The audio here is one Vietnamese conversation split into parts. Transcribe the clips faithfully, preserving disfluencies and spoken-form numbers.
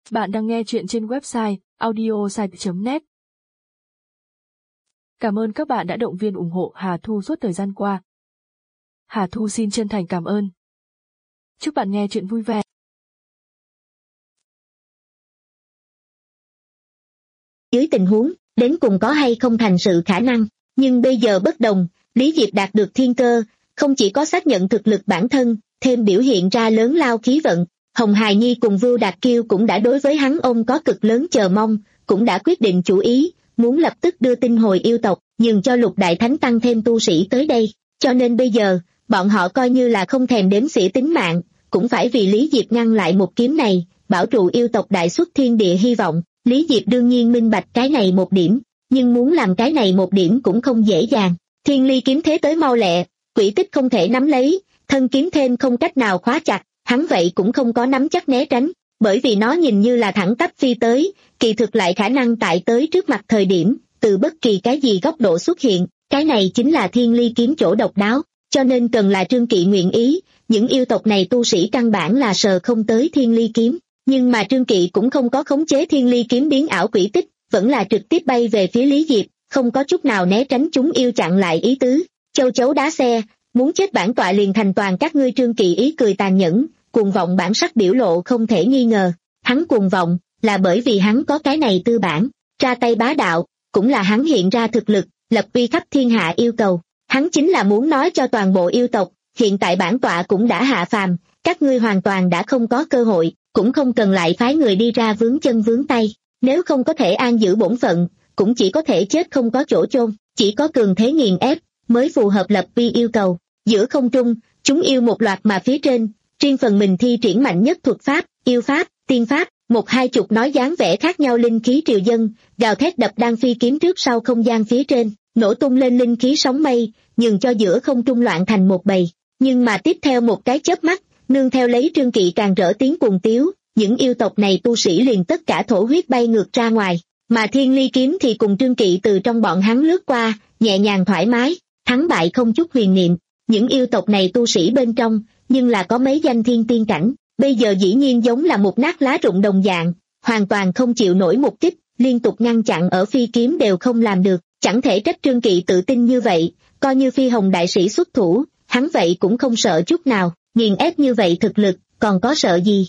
Bạn đang nghe chuyện trên website audiosite chấm net. Cảm ơn các bạn đã động viên ủng hộ Hà Thu suốt thời gian qua. Hà Thu xin chân thành cảm ơn. Chúc bạn nghe chuyện vui vẻ. Dưới tình huống, đến cùng có hay không thành sự khả năng, nhưng bây giờ bất đồng, Lý Diệp đạt được thiên cơ, không chỉ có xác nhận thực lực bản thân, thêm biểu hiện ra lớn lao khí vận. Hồng Hài Nhi cùng Vưu Đạt Kiêu cũng đã đối với hắn ông có cực lớn chờ mong, cũng đã quyết định chủ ý, muốn lập tức đưa tin hồi yêu tộc, nhường cho Lục Đại Thánh tăng thêm tu sĩ tới đây, cho nên bây giờ, bọn họ coi như là không thèm đếm xỉa tính mạng, cũng phải vì Lý Diệp ngăn lại một kiếm này, bảo trụ yêu tộc đại xuất thiên địa hy vọng. Lý Diệp đương nhiên minh bạch cái này một điểm, nhưng muốn làm cái này một điểm cũng không dễ dàng. Thiên ly kiếm thế tới mau lẹ, quỷ tích không thể nắm lấy, thân kiếm thêm không cách nào khóa chặt, hắn vậy cũng không có nắm chắc né tránh, bởi vì nó nhìn như là thẳng tắp phi tới, kỳ thực lại khả năng tại tới trước mặt thời điểm, từ bất kỳ cái gì góc độ xuất hiện, cái này chính là thiên ly kiếm chỗ độc đáo, cho nên cần là Trương Kỵ nguyện ý, những yêu tộc này tu sĩ căn bản là sờ không tới thiên ly kiếm, nhưng mà Trương Kỵ cũng không có khống chế thiên ly kiếm biến ảo quỷ tích, vẫn là trực tiếp bay về phía Lý Diệp, không có chút nào né tránh chúng yêu chặn lại ý tứ, châu chấu đá xe, muốn chết bản tọa liền thành toàn các ngươi. Trương Kỵ ý cười tàn nhẫn, cuồng vọng bản sắc biểu lộ không thể nghi ngờ, hắn cuồng vọng, là bởi vì hắn có cái này tư bản, ra tay bá đạo, cũng là hắn hiện ra thực lực, lập uy khắp thiên hạ yêu cầu, hắn chính là muốn nói cho toàn bộ yêu tộc, hiện tại bản tọa cũng đã hạ phàm, các ngươi hoàn toàn đã không có cơ hội, cũng không cần lại phái người đi ra vướng chân vướng tay, nếu không có thể an giữ bổn phận, cũng chỉ có thể chết không có chỗ chôn, chỉ có cường thế nghiền ép, mới phù hợp lập uy yêu cầu. Giữa không trung, chúng yêu một loạt mà phía trên, riêng phần mình thi triển mạnh nhất thuật pháp, yêu pháp, tiên pháp, một hai chục nói dáng vẻ khác nhau linh khí triều dân, gào thét đập đang phi kiếm trước sau không gian phía trên, nổ tung lên linh khí sóng mây, nhường cho giữa không trung loạn thành một bầy. Nhưng mà tiếp theo một cái chớp mắt, nương theo lấy Trương Kỵ càng rỡ tiếng cuồng tiếu, những yêu tộc này tu sĩ liền tất cả thổ huyết bay ngược ra ngoài, mà thiên ly kiếm thì cùng Trương Kỵ từ trong bọn hắn lướt qua, nhẹ nhàng thoải mái, thắng bại không chút huyền niệm. Những yêu tộc này tu sĩ bên trong, nhưng là có mấy danh thiên tiên cảnh, bây giờ dĩ nhiên giống là một nát lá rụng đồng dạng, hoàn toàn không chịu nổi một kích, liên tục ngăn chặn ở phi kiếm đều không làm được, chẳng thể trách Trương Kỵ tự tin như vậy, coi như Phi Hồng đại sĩ xuất thủ, hắn vậy cũng không sợ chút nào, nghiền ép như vậy thực lực, còn có sợ gì?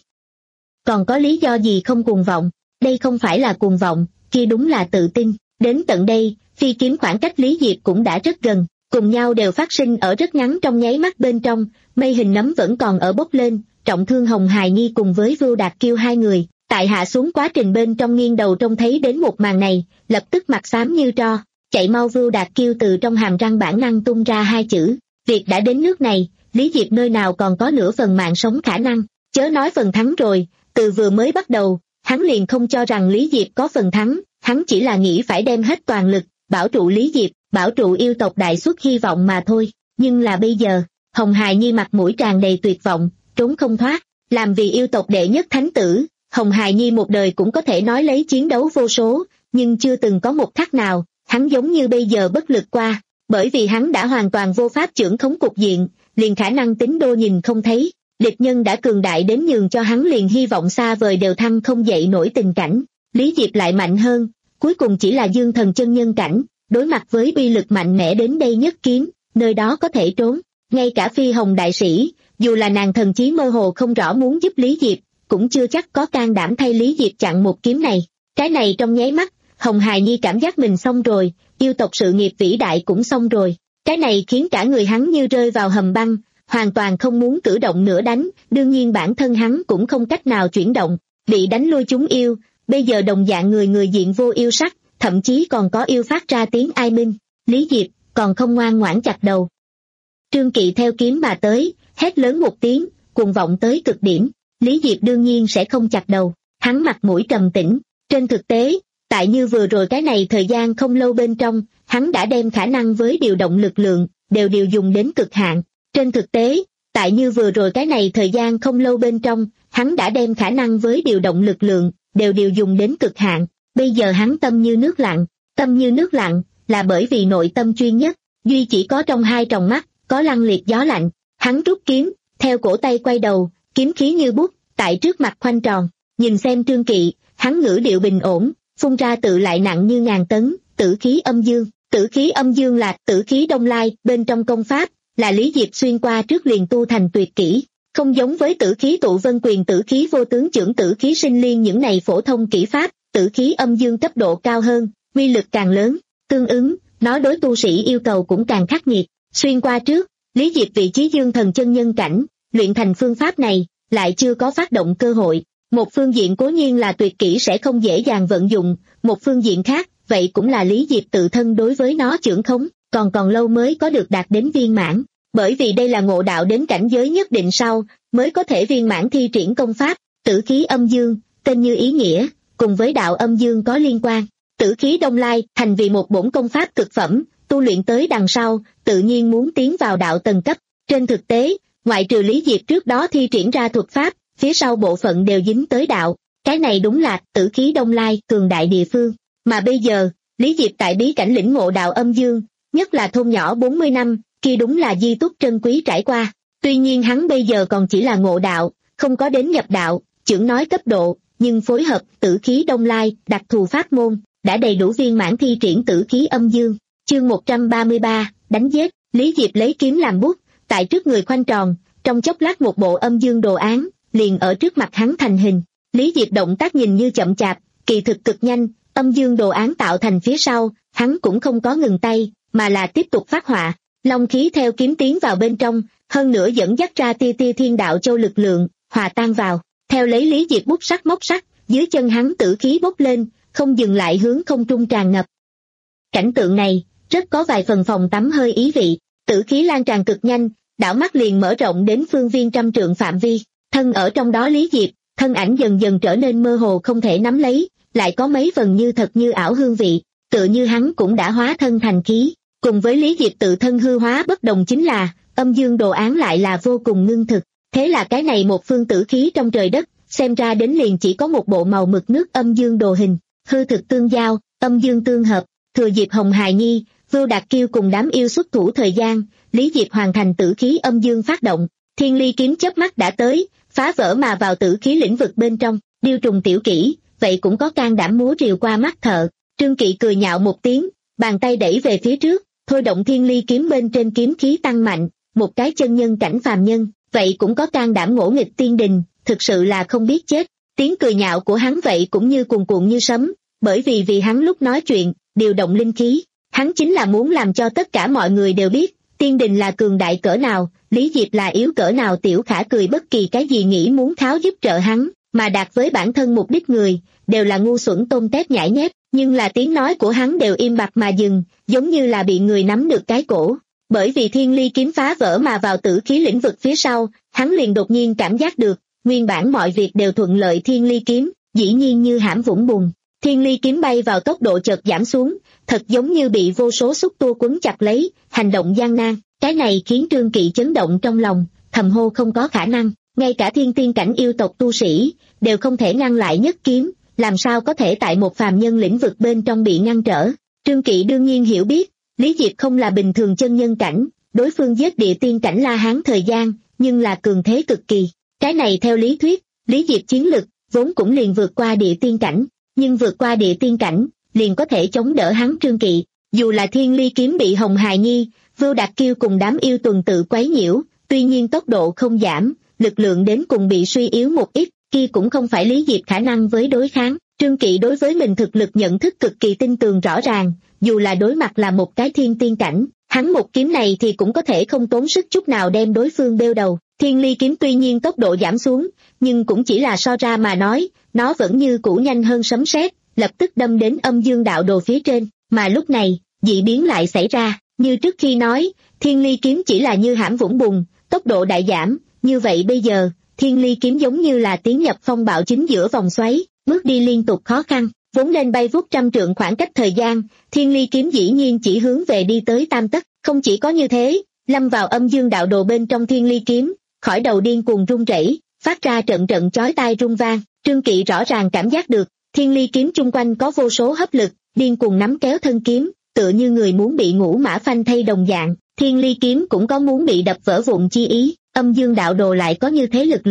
Còn có lý do gì không cuồng vọng? Đây không phải là cuồng vọng, kia đúng là tự tin. Đến tận đây, phi kiếm khoảng cách Lý Diệp cũng đã rất gần, cùng nhau đều phát sinh ở rất ngắn trong nháy mắt bên trong, mây hình nấm vẫn còn ở bốc lên, trọng thương Hồng Hài Nhi cùng với Vưu Đạt Kiêu hai người, tại hạ xuống quá trình bên trong nghiêng đầu trông thấy đến một màn này, lập tức mặt xám như tro, chạy mau. Vưu Đạt Kiêu từ trong hàm răng bản năng tung ra hai chữ, việc đã đến nước này, Lý Diệp nơi nào còn có nửa phần mạng sống khả năng, chớ nói phần thắng rồi, từ vừa mới bắt đầu, hắn liền không cho rằng Lý Diệp có phần thắng, hắn chỉ là nghĩ phải đem hết toàn lực, bảo trụ Lý Diệp, bảo trụ yêu tộc đại xuất hy vọng mà thôi, nhưng là bây giờ, Hồng Hài Nhi mặt mũi tràn đầy tuyệt vọng, trốn không thoát, làm vì yêu tộc đệ nhất thánh tử, Hồng Hài Nhi một đời cũng có thể nói lấy chiến đấu vô số, nhưng chưa từng có một khắc nào, hắn giống như bây giờ bất lực qua, bởi vì hắn đã hoàn toàn vô pháp trưởng khống cục diện, liền khả năng tính đô nhìn không thấy, địch nhân đã cường đại đến nhường cho hắn liền hy vọng xa vời đều thăng không dậy nổi tình cảnh, Lý Diệp lại mạnh hơn, cuối cùng chỉ là dương thần chân nhân cảnh, đối mặt với uy lực mạnh mẽ đến đây nhất kiếm, nơi đó có thể trốn, ngay cả Phi Hồng đại sĩ, dù là nàng thần chí mơ hồ không rõ muốn giúp Lý Diệp, cũng chưa chắc có can đảm thay Lý Diệp chặn một kiếm này, cái này trong nháy mắt, Hồng Hài Nhi cảm giác mình xong rồi, yêu tộc sự nghiệp vĩ đại cũng xong rồi, cái này khiến cả người hắn như rơi vào hầm băng, hoàn toàn không muốn cử động nữa đánh, đương nhiên bản thân hắn cũng không cách nào chuyển động, bị đánh lui chúng yêu, bây giờ đồng dạng người người diện vô yêu sắc, thậm chí còn có yêu phát ra tiếng ai minh, Lý Diệp còn không ngoan ngoãn chặt đầu. Trương Kỵ theo kiếm mà tới, hét lớn một tiếng, cuồng vọng tới cực điểm, Lý Diệp đương nhiên sẽ không chặt đầu, hắn mặt mũi trầm tĩnh, trên thực tế, tại như vừa rồi cái này thời gian không lâu bên trong, hắn đã đem khả năng với điều động lực lượng, đều điều dùng đến cực hạn, trên thực tế, tại như vừa rồi cái này thời gian không lâu bên trong, hắn đã đem khả năng với điều động lực lượng, đều điều dùng đến cực hạn, bây giờ hắn tâm như nước lặng, tâm như nước lặng, là bởi vì nội tâm chuyên nhất, duy chỉ có trong hai tròng mắt, có lăng liệt gió lạnh, hắn rút kiếm, theo cổ tay quay đầu, kiếm khí như bút, tại trước mặt khoanh tròn, Nhìn xem Trương Kỵ, hắn ngữ điệu bình ổn, phun ra tự lại nặng như ngàn tấn, tử khí âm dương. Tử khí âm dương là tử khí đông lai, bên trong công pháp, là Lý Diệp xuyên qua trước liền tu thành tuyệt kỹ. Không giống với tử khí tụ vân quyền, tử khí vô tướng trưởng, tử khí sinh liên những này phổ thông kỹ pháp, tử khí âm dương cấp độ cao hơn, uy lực càng lớn, tương ứng, nó đối tu sĩ yêu cầu cũng càng khắc nghiệt. Xuyên qua trước, Lý Diệp vị trí dương thần chân nhân cảnh, luyện thành phương pháp này, lại chưa có phát động cơ hội. Một phương diện cố nhiên là tuyệt kỹ sẽ không dễ dàng vận dụng, một phương diện khác, vậy cũng là Lý Diệp tự thân đối với nó chưởng khống, còn còn lâu mới có được đạt đến viên mãn. Bởi vì đây là ngộ đạo đến cảnh giới nhất định sau, mới có thể viên mãn thi triển công pháp, tử khí âm dương, tên như ý nghĩa, cùng với đạo âm dương có liên quan. Tử khí đông lai, thành vì một bổn công pháp cực phẩm, tu luyện tới đằng sau, tự nhiên muốn tiến vào đạo tầng cấp. Trên thực tế, ngoại trừ Lý Diệp trước đó thi triển ra thuật pháp, phía sau bộ phận đều dính tới đạo. Cái này đúng là tử khí đông lai, cường đại địa phương. Mà bây giờ, Lý Diệp tại bí cảnh lĩnh ngộ đạo âm dương, nhất là thôn nhỏ bốn mươi năm, kia đúng là di túc trân quý trải qua. Tuy nhiên hắn bây giờ còn chỉ là ngộ đạo, không có đến nhập đạo, chưởng nói cấp độ, nhưng phối hợp tử khí đông lai, đặc thù pháp môn, đã đầy đủ viên mãn thi triển tử khí âm dương. Chương một trăm ba mươi ba, đánh giết. Lý Diệp lấy kiếm làm bút, tại trước người khoanh tròn, trong chốc lát một bộ âm dương đồ án, liền ở trước mặt hắn thành hình. Lý Diệp động tác nhìn như chậm chạp, kỳ thực cực nhanh, âm dương đồ án tạo thành phía sau, hắn cũng không có ngừng tay, mà là tiếp tục phát họa. Long khí theo kiếm tiến vào bên trong, hơn nữa dẫn dắt ra tia tia thiên đạo châu lực lượng, hòa tan vào. Theo lấy Lý Diệp bút sắc móc sắc, dưới chân hắn tử khí bốc lên, không dừng lại hướng không trung tràn ngập. Cảnh tượng này, rất có vài phần phòng tắm hơi ý vị, tử khí lan tràn cực nhanh, đảo mắt liền mở rộng đến phương viên trăm trượng phạm vi. Thân ở trong đó Lý Diệp, thân ảnh dần dần trở nên mơ hồ không thể nắm lấy, lại có mấy phần như thật như ảo hương vị, tựa như hắn cũng đã hóa thân thành khí. Cùng với Lý Diệp tự thân hư hóa bất đồng chính là, âm dương đồ án lại là vô cùng ngưng thực. Thế là cái này một phương tử khí trong trời đất, xem ra đến liền chỉ có một bộ màu mực nước âm dương đồ hình, hư thực tương giao, âm dương tương hợp. Thừa dịp Hồng Hài Nhi, Vưu Đạt Kiêu cùng đám yêu xuất thủ thời gian, Lý Diệp hoàn thành tử khí âm dương phát động, thiên ly kiếm chớp mắt đã tới, phá vỡ mà vào tử khí lĩnh vực bên trong. Điêu trùng tiểu kỹ, vậy cũng có can đảm múa rìu qua mắt thợ. Trương Kỵ cười nhạo một tiếng, bàn tay đẩy về phía trước, thôi động thiên ly kiếm bên trên kiếm khí tăng mạnh, một cái chân nhân cảnh phàm nhân, vậy cũng có can đảm ngỗ nghịch tiên đình, thực sự là không biết chết. Tiếng cười nhạo của hắn vậy cũng như cuồn cuộn như sấm, bởi vì vì hắn lúc nói chuyện, điều động linh khí, hắn chính là muốn làm cho tất cả mọi người đều biết, tiên đình là cường đại cỡ nào, Lý Diệp là yếu cỡ nào. Tiểu Khả cười bất kỳ cái gì nghĩ muốn tháo giúp trợ hắn, mà đạt với bản thân mục đích người, đều là ngu xuẩn tôm tép nhãi nhép, nhưng là tiếng nói của hắn đều im bặt mà dừng, giống như là bị người nắm được cái cổ. Bởi vì thiên ly kiếm phá vỡ mà vào tử khí lĩnh vực phía sau, hắn liền đột nhiên cảm giác được, nguyên bản mọi việc đều thuận lợi thiên ly kiếm, dĩ nhiên như hãm vũng bùn. Thiên ly kiếm bay vào tốc độ chợt giảm xuống, thật giống như bị vô số xúc tua quấn chặt lấy, hành động gian nan. Cái này khiến Trương Kỵ chấn động trong lòng, thầm hô không có khả năng, ngay cả thiên tiên cảnh yêu tộc tu sĩ, đều không thể ngăn lại nhất kiếm, làm sao có thể tại một phàm nhân lĩnh vực bên trong bị ngăn trở. Trương Kỵ đương nhiên hiểu biết, Lý Diệp không là bình thường chân nhân cảnh, đối phương giết địa tiên cảnh La Hán thời gian, nhưng là cường thế cực kỳ. Cái này theo lý thuyết, Lý Diệp chiến lực, vốn cũng liền vượt qua địa tiên cảnh, nhưng vượt qua địa tiên cảnh, liền có thể chống đỡ hắn Trương Kỵ. Dù là thiên ly kiếm bị Hồng Hài Nhi, Vưu Đạt Kiêu cùng đám yêu tuần tự quấy nhiễu, tuy nhiên tốc độ không giảm, lực lượng đến cùng bị suy yếu một ít, kia cũng không phải Lý Diệp khả năng với đối kháng. Trương Kỵ đối với mình thực lực nhận thức cực kỳ tin tường rõ ràng, dù là đối mặt là một cái thiên tiên cảnh, hắn một kiếm này thì cũng có thể không tốn sức chút nào đem đối phương bêu đầu. Thiên ly kiếm tuy nhiên tốc độ giảm xuống, nhưng cũng chỉ là so ra mà nói, nó vẫn như cũ nhanh hơn sấm sét, lập tức đâm đến âm dương đạo đồ phía trên, mà lúc này, dị biến lại xảy ra, như trước khi nói, thiên ly kiếm chỉ là như hãm vũng bùn, tốc độ đại giảm, như vậy bây giờ, thiên ly kiếm giống như là tiến nhập phong bạo chính giữa vòng xoáy, bước đi liên tục khó khăn, vốn lên bay vút trăm trượng khoảng cách thời gian, thiên ly kiếm dĩ nhiên chỉ hướng về đi tới tam tấc. Không chỉ có như thế, lâm vào âm dương đạo đồ bên trong thiên ly kiếm, khỏi đầu điên cuồng rung rẩy, phát ra trận trận chói tai rung vang. Trương Kỵ rõ ràng cảm giác được, thiên ly kiếm chung quanh có vô số hấp lực, điên cuồng nắm kéo thân kiếm, tựa như người muốn bị ngũ mã phanh thay đồng dạng. Thiên ly kiếm cũng có muốn bị đập vỡ vụn chi ý, âm dương đạo đồ lại có như thế lực lượng.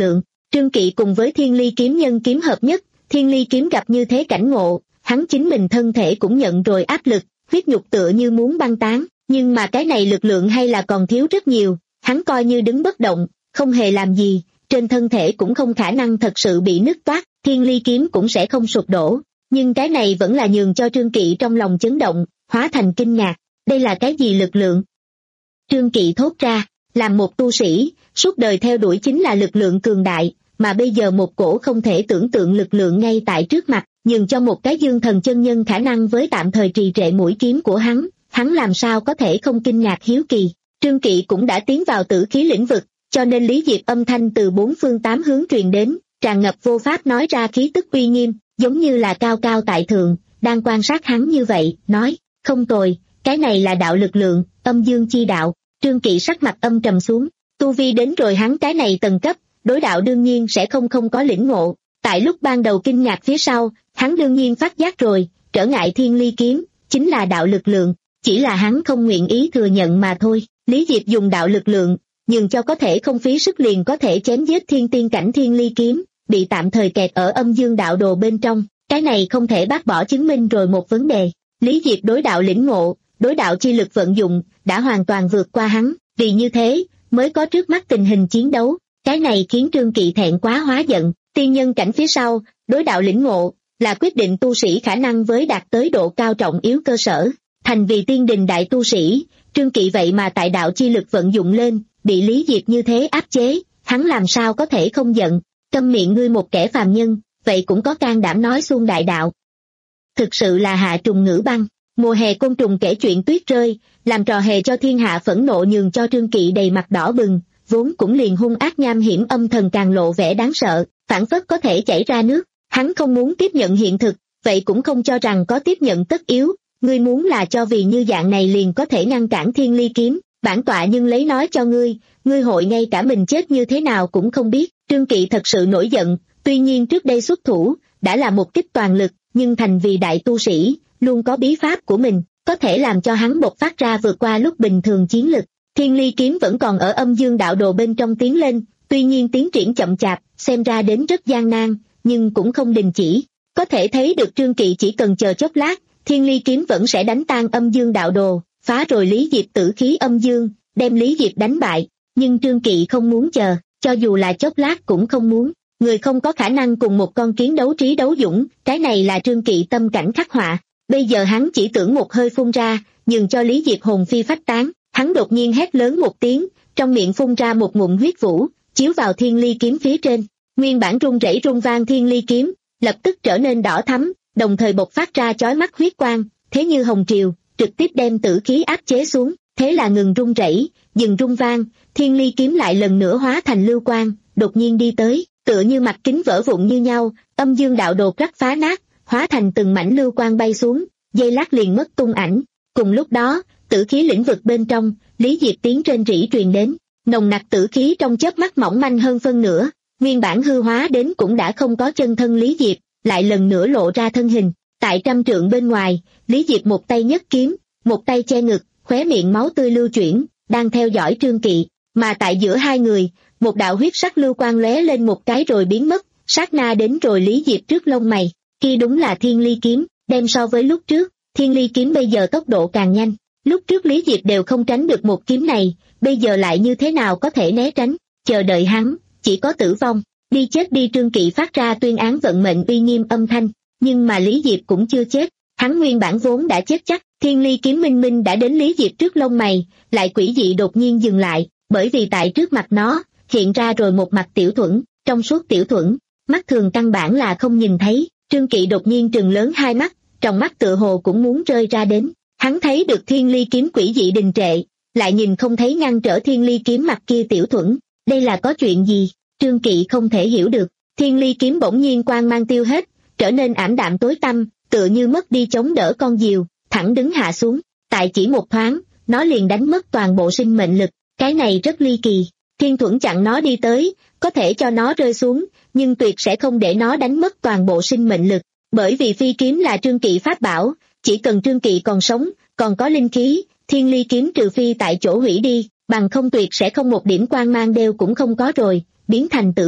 Trương Kỵ cùng với Thiên Ly kiếm nhân kiếm hợp nhất, Thiên Ly kiếm gặp như thế cảnh ngộ, hắn chính mình thân thể cũng nhận rồi áp lực, huyết nhục tựa như muốn băng tán, nhưng mà cái này lực lượng hay là còn thiếu rất nhiều, hắn coi như đứng bất động, không hề làm gì, trên thân thể cũng không khả năng thật sự bị nứt toác, Thiên Ly kiếm cũng sẽ không sụp đổ, nhưng cái này vẫn là nhường cho Trương Kỵ trong lòng chấn động, hóa thành kinh ngạc, đây là cái gì lực lượng? Trương Kỵ thốt ra, làm một tu sĩ, suốt đời theo đuổi chính là lực lượng cường đại, mà bây giờ một cổ không thể tưởng tượng lực lượng ngay tại trước mặt, nhường cho một cái dương thần chân nhân khả năng với tạm thời trì trệ mũi kiếm của hắn, hắn làm sao có thể không kinh ngạc hiếu kỳ. Trương Kỵ cũng đã tiến vào tử khí lĩnh vực, cho nên Lý Diệp âm thanh từ bốn phương tám hướng truyền đến, tràn ngập vô pháp nói ra khí tức uy nghiêm, giống như là cao cao tại thượng, đang quan sát hắn như vậy, nói, không tồi, cái này là đạo lực lượng, âm dương chi đạo. Trương Kỵ sắc mặt âm trầm xuống, tu vi đến rồi hắn cái này tầng cấp, đối đạo đương nhiên sẽ không không có lĩnh ngộ. Tại lúc ban đầu kinh ngạc phía sau, hắn đương nhiên phát giác rồi, trở ngại Thiên Ly kiếm, chính là đạo lực lượng, chỉ là hắn không nguyện ý thừa nhận mà thôi. Lý Diệp dùng đạo lực lượng, nhưng cho có thể không phí sức liền có thể chém giết thiên tiên cảnh Thiên Ly kiếm, bị tạm thời kẹt ở âm dương đạo đồ bên trong, cái này không thể bác bỏ chứng minh rồi một vấn đề. Lý Diệp đối đạo lĩnh ngộ, đối đạo chi lực vận dụng, đã hoàn toàn vượt qua hắn, vì như thế, mới có trước mắt tình hình chiến đấu, cái này khiến Trương Kỵ thẹn quá hóa giận. Tiên nhân cảnh phía sau, đối đạo lĩnh ngộ, là quyết định tu sĩ khả năng với đạt tới độ cao trọng yếu cơ sở, thành vì tiên đình đại tu sĩ, Trương Kỵ vậy mà tại đạo chi lực vận dụng lên, bị Lý Diệp như thế áp chế, hắn làm sao có thể không giận, câm miệng ngươi một kẻ phàm nhân, vậy cũng có can đảm nói xuông đại đạo. Thực sự là hạ trùng ngữ băng, mùa hè côn trùng kể chuyện tuyết rơi, làm trò hề cho thiên hạ phẫn nộ nhường cho Trương Kỵ đầy mặt đỏ bừng, vốn cũng liền hung ác nham hiểm âm thần càng lộ vẻ đáng sợ, phản phất có thể chảy ra nước, hắn không muốn tiếp nhận hiện thực, vậy cũng không cho rằng có tiếp nhận tất yếu, ngươi muốn là cho vì như dạng này liền có thể ngăn cản Thiên Ly kiếm, bản tọa nhưng lấy nói cho ngươi, ngươi hội ngay cả mình chết như thế nào cũng không biết. Trương Kỵ thật sự nổi giận, tuy nhiên trước đây xuất thủ, đã là một kích toàn lực, nhưng thành vì đại tu sĩ, luôn có bí pháp của mình, có thể làm cho hắn bộc phát ra vượt qua lúc bình thường chiến lực. Thiên Ly kiếm vẫn còn ở âm dương đạo đồ bên trong tiến lên, tuy nhiên tiến triển chậm chạp, xem ra đến rất gian nan, nhưng cũng không đình chỉ. Có thể thấy được Trương Kỵ chỉ cần chờ chốc lát, Thiên Ly kiếm vẫn sẽ đánh tan âm dương đạo đồ, phá rồi Lý Diệp tử khí âm dương, đem Lý Diệp đánh bại. Nhưng Trương Kỵ không muốn chờ, cho dù là chốc lát cũng không muốn. Người không có khả năng cùng một con kiến đấu trí đấu dũng, cái này là Trương Kỵ tâm cảnh khắc họa. Bây giờ hắn chỉ tưởng một hơi phun ra, nhường cho Lý Diệp hồn phi phách tán. Hắn đột nhiên hét lớn một tiếng, trong miệng phun ra một ngụm huyết vũ, chiếu vào Thiên Ly kiếm phía trên. Nguyên bản rung rẩy rung vang Thiên Ly kiếm, lập tức trở nên đỏ thắm, đồng thời bộc phát ra chói mắt huyết quang, thế như hồng triều, trực tiếp đem tử khí áp chế xuống. Thế là ngừng rung rẩy, dừng rung vang, Thiên Ly kiếm lại lần nữa hóa thành lưu quang, đột nhiên đi tới, tựa như mặt kính vỡ vụn như nhau, âm dương đạo đồ rắc phá nát, hóa thành từng mảnh lưu quang bay xuống, giây lát liền mất tung ảnh. Cùng lúc đó, tử khí lĩnh vực bên trong, Lý Diệp tiếng trên rỉ truyền đến, nồng nặc tử khí trong chớp mắt mỏng manh hơn phân nửa, nguyên bản hư hóa đến cũng đã không có chân thân Lý Diệp, lại lần nữa lộ ra thân hình. Tại trăm trượng bên ngoài, Lý Diệp một tay nhấc kiếm, một tay che ngực, khóe miệng máu tươi lưu chuyển, đang theo dõi Trương Kỵ, mà tại giữa hai người, một đạo huyết sắc lưu quang lóe lên một cái rồi biến mất, sát na đến rồi Lý Diệp trước lông mày, kia đúng là Thiên Ly kiếm, đem so với lúc trước, Thiên Ly kiếm bây giờ tốc độ càng nhanh, lúc trước Lý Diệp đều không tránh được một kiếm này, bây giờ lại như thế nào có thể né tránh, chờ đợi hắn, chỉ có tử vong, đi chết đi. Trương Kỵ phát ra tuyên án vận mệnh uy nghiêm âm thanh, nhưng mà Lý Diệp cũng chưa chết, hắn nguyên bản vốn đã chết chắc. Thiên Ly kiếm minh minh đã đến Lý Diệp trước lông mày, lại quỷ dị đột nhiên dừng lại, bởi vì tại trước mặt nó, hiện ra rồi một mặt tiểu thuẫn, trong suốt tiểu thuẫn, mắt thường căn bản là không nhìn thấy. Trương Kỵ đột nhiên trừng lớn hai mắt, trong mắt tựa hồ cũng muốn rơi ra đến, hắn thấy được Thiên Ly kiếm quỷ dị đình trệ, lại nhìn không thấy ngăn trở Thiên Ly kiếm mặt kia tiểu thuẫn, đây là có chuyện gì? Trương Kỵ không thể hiểu được. Thiên Ly kiếm bỗng nhiên quang mang tiêu hết, trở nên ảm đạm tối tăm, tựa như mất đi chống đỡ con diều, thẳng đứng hạ xuống, tại chỉ một thoáng, nó liền đánh mất toàn bộ sinh mệnh lực, cái này rất ly kỳ. Thiên thuẫn chặn nó đi tới, có thể cho nó rơi xuống, nhưng tuyệt sẽ không để nó đánh mất toàn bộ sinh mệnh lực, bởi vì phi kiếm là Trương Kỵ pháp bảo, chỉ cần Trương Kỵ còn sống, còn có linh khí, Thiên Ly kiếm trừ phi tại chỗ hủy đi, bằng không tuyệt sẽ không một điểm quang mang đều cũng không có rồi, biến thành tử vật.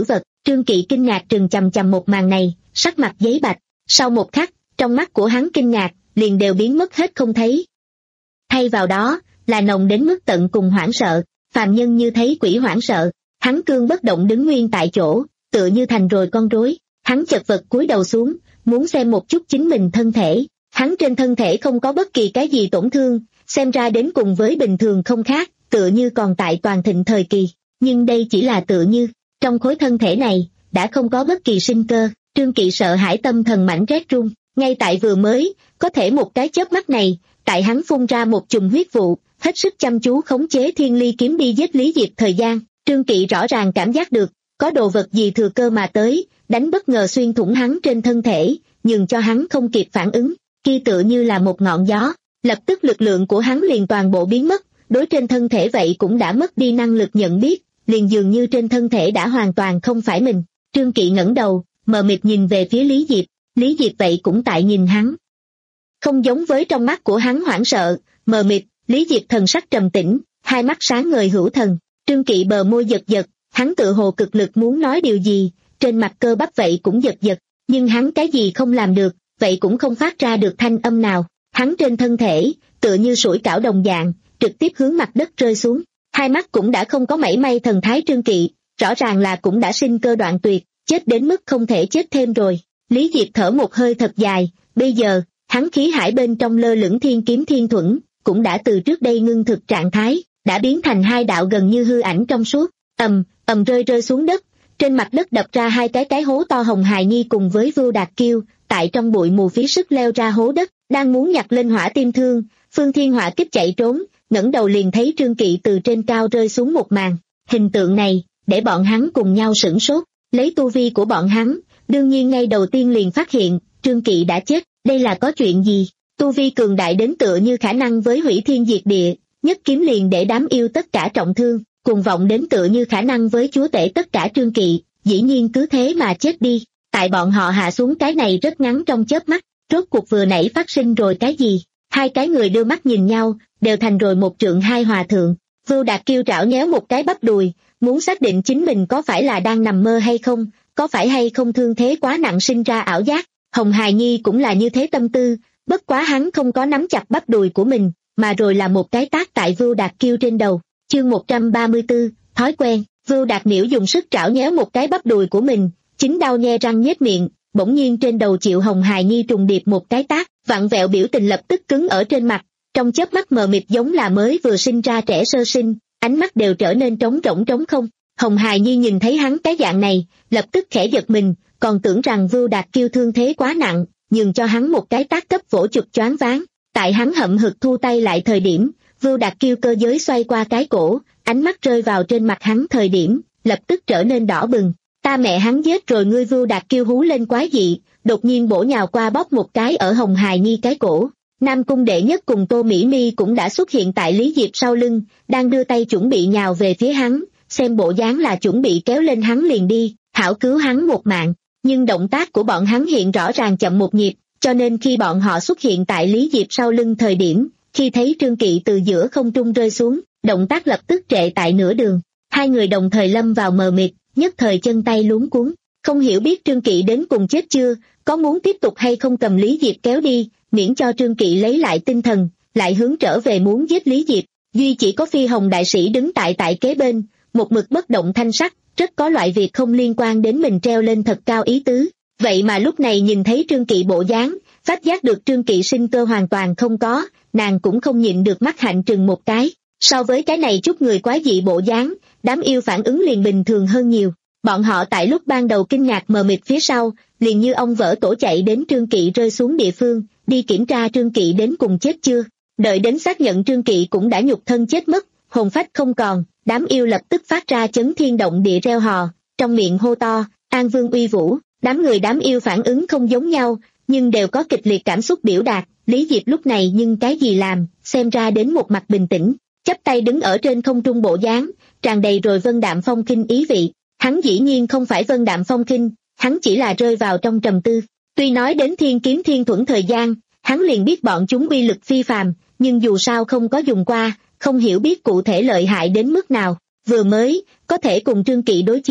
Trương Kỵ kinh ngạc trừng chằm chằm một màn này, sắc mặt giấy bạch, sau một khắc, trong mắt của hắn kinh ngạc, liền đều biến mất hết không thấy. Thay vào đó, là nồng đến mức tận cùng hoảng sợ, phàm nhân như thấy quỷ hoảng sợ, hắn cương bất động đứng nguyên tại chỗ, tựa như thành rồi con rối, hắn chật vật cúi đầu xuống, muốn xem một chút chính mình thân thể, hắn trên thân thể không có bất kỳ cái gì tổn thương, xem ra đến cùng với bình thường không khác, tựa như còn tại toàn thịnh thời kỳ, nhưng đây chỉ là tựa như, trong khối thân thể này, đã không có bất kỳ sinh cơ. Trương Kỵ sợ hãi tâm thần mảnh rét run, ngay tại vừa mới, có thể một cái chớp mắt này, tại hắn phun ra một chùm huyết vụ, hết sức chăm chú khống chế thiên ly kiếm đi giết Lý Diệp thời gian, Trương Kỵ rõ ràng cảm giác được, có đồ vật gì thừa cơ mà tới, đánh bất ngờ xuyên thủng hắn trên thân thể, nhường cho hắn không kịp phản ứng, kia tựa như là một ngọn gió, lập tức lực lượng của hắn liền toàn bộ biến mất, đối trên thân thể vậy cũng đã mất đi năng lực nhận biết, liền dường như trên thân thể đã hoàn toàn không phải mình. Trương Kỵ ngẩng đầu, mờ mịt nhìn về phía Lý Diệp, Lý Diệp vậy cũng tại nhìn hắn. Không giống với trong mắt của hắn hoảng sợ, mờ mịt, Lý Diệp thần sắc trầm tĩnh, hai mắt sáng ngời hữu thần. Trương Kỵ bờ môi giật giật, hắn tự hồ cực lực muốn nói điều gì, trên mặt cơ bắp vậy cũng giật giật, nhưng hắn cái gì không làm được, vậy cũng không phát ra được thanh âm nào. Hắn trên thân thể, tựa như sủi cảo đồng dạng, trực tiếp hướng mặt đất rơi xuống, hai mắt cũng đã không có mảy may thần thái. Trương Kỵ, rõ ràng là cũng đã sinh cơ đoạn tuyệt, chết đến mức không thể chết thêm rồi. Lý Diệp thở một hơi thật dài, bây giờ, hắn khí hải bên trong lơ lửng thiên kiếm thiên thuẫn, cũng đã từ trước đây ngưng thực trạng thái, đã biến thành hai đạo gần như hư ảnh trong suốt, ầm, ầm rơi rơi xuống đất, trên mặt đất đập ra hai cái cái hố to. Hồng Hài Nhi cùng với Vưu Đạt Kiêu, tại trong bụi mù phí sức leo ra hố đất, đang muốn nhặt lên hỏa tim thương, Phương Thiên Hỏa Kích chạy trốn, ngẩng đầu liền thấy Trương Kỵ từ trên cao rơi xuống một màn, hình tượng này, để bọn hắn cùng nhau sửng sốt, lấy tu vi của bọn hắn, đương nhiên ngay đầu tiên liền phát hiện, Trương Kỵ đã chết, đây là có chuyện gì, tu vi cường đại đến tựa như khả năng với hủy thiên diệt địa, nhất kiếm liền để đám yêu tất cả trọng thương, cuồng vọng đến tựa như khả năng với chúa tể tất cả. Trương Kỵ, dĩ nhiên cứ thế mà chết đi, tại bọn họ hạ xuống cái này rất ngắn trong chớp mắt, rốt cuộc vừa nãy phát sinh rồi cái gì, hai cái người đưa mắt nhìn nhau, đều thành rồi một trượng hai hòa thượng. Vưu Đạt Kiêu trảo nhéo một cái bắp đùi, muốn xác định chính mình có phải là đang nằm mơ hay không, có phải hay không thương thế quá nặng sinh ra ảo giác. Hồng Hài Nhi cũng là như thế tâm tư, bất quá hắn không có nắm chặt bắp đùi của mình, mà rồi là một cái tát tại Vưu Đạt Kiêu trên đầu. Chương một trăm ba mươi tư, thói quen. Vưu Đạt Miễu dùng sức trảo nhéo một cái bắp đùi của mình, chính đau nhe răng nhếch miệng, bỗng nhiên trên đầu chịu Hồng Hài Nhi trùng điệp một cái tát, vặn vẹo biểu tình lập tức cứng ở trên mặt, trong chớp mắt mờ mịt giống là mới vừa sinh ra trẻ sơ sinh, ánh mắt đều trở nên trống rỗng trống không. Hồng Hài Nhi nhìn thấy hắn cái dạng này, lập tức khẽ giật mình, còn tưởng rằng Vưu Đạt Kiêu thương thế quá nặng, nhường cho hắn một cái tát cấp vỗ chụp choáng váng. Tại hắn hậm hực thu tay lại thời điểm, Vưu Đạt Kiêu cơ giới xoay qua cái cổ, ánh mắt rơi vào trên mặt hắn thời điểm, lập tức trở nên đỏ bừng. Ta mẹ hắn giết rồi ngươi! Vưu Đạt Kiêu hú lên quái dị, đột nhiên bổ nhào qua bóp một cái ở Hồng Hài Nhi cái cổ. Nam Cung Đệ Nhất cùng Tô Mỹ Mi cũng đã xuất hiện tại Lý Diệp sau lưng, đang đưa tay chuẩn bị nhào về phía hắn, xem bộ dáng là chuẩn bị kéo lên hắn liền đi, hảo cứu hắn một mạng. Nhưng động tác của bọn hắn hiện rõ ràng chậm một nhịp, cho nên khi bọn họ xuất hiện tại Lý Diệp sau lưng thời điểm, khi thấy Trương Kỵ từ giữa không trung rơi xuống, động tác lập tức trệ tại nửa đường. Hai người đồng thời lâm vào mờ mịt, nhất thời chân tay luống cuống, không hiểu biết Trương Kỵ đến cùng chết chưa, có muốn tiếp tục hay không cầm Lý Diệp kéo đi, miễn cho Trương Kỵ lấy lại tinh thần, lại hướng trở về muốn giết Lý Diệp. Duy chỉ có Phi Hồng đại sĩ đứng tại tại kế bên, một mực bất động thanh sắc, rất có loại việc không liên quan đến mình treo lên thật cao ý tứ. Vậy mà lúc này nhìn thấy Trương Kỵ bộ dáng, phát giác được Trương Kỵ sinh cơ hoàn toàn không có, nàng cũng không nhịn được mắt hạnh trừng một cái. So với cái này chút người quái dị bộ dáng, đám yêu phản ứng liền bình thường hơn nhiều. Bọn họ tại lúc ban đầu kinh ngạc mờ mịt phía sau, liền như ông vỡ tổ chạy đến Trương Kỵ rơi xuống địa phương, đi kiểm tra Trương Kỵ đến cùng chết chưa. Đợi đến xác nhận Trương Kỵ cũng đã nhục thân chết mất, hồn phách không còn, đám yêu lập tức phát ra chấn thiên động địa reo hò, trong miệng hô to, An Vương uy vũ. Đám người đám yêu phản ứng không giống nhau, nhưng đều có kịch liệt cảm xúc biểu đạt. Lý Diệp lúc này nhưng cái gì làm, xem ra đến một mặt bình tĩnh, chắp tay đứng ở trên không trung bộ dáng, tràn đầy rồi vân đạm phong khinh ý vị. Hắn dĩ nhiên không phải vân đạm phong khinh, hắn chỉ là rơi vào trong trầm tư. Tuy nói đến thiên kiếm thiên thuẫn thời gian, hắn liền biết bọn chúng uy lực phi phàm, nhưng dù sao không có dùng qua, không hiểu biết cụ thể lợi hại đến mức nào. Vừa mới, có thể cùng Trương Kỵ đối chiến,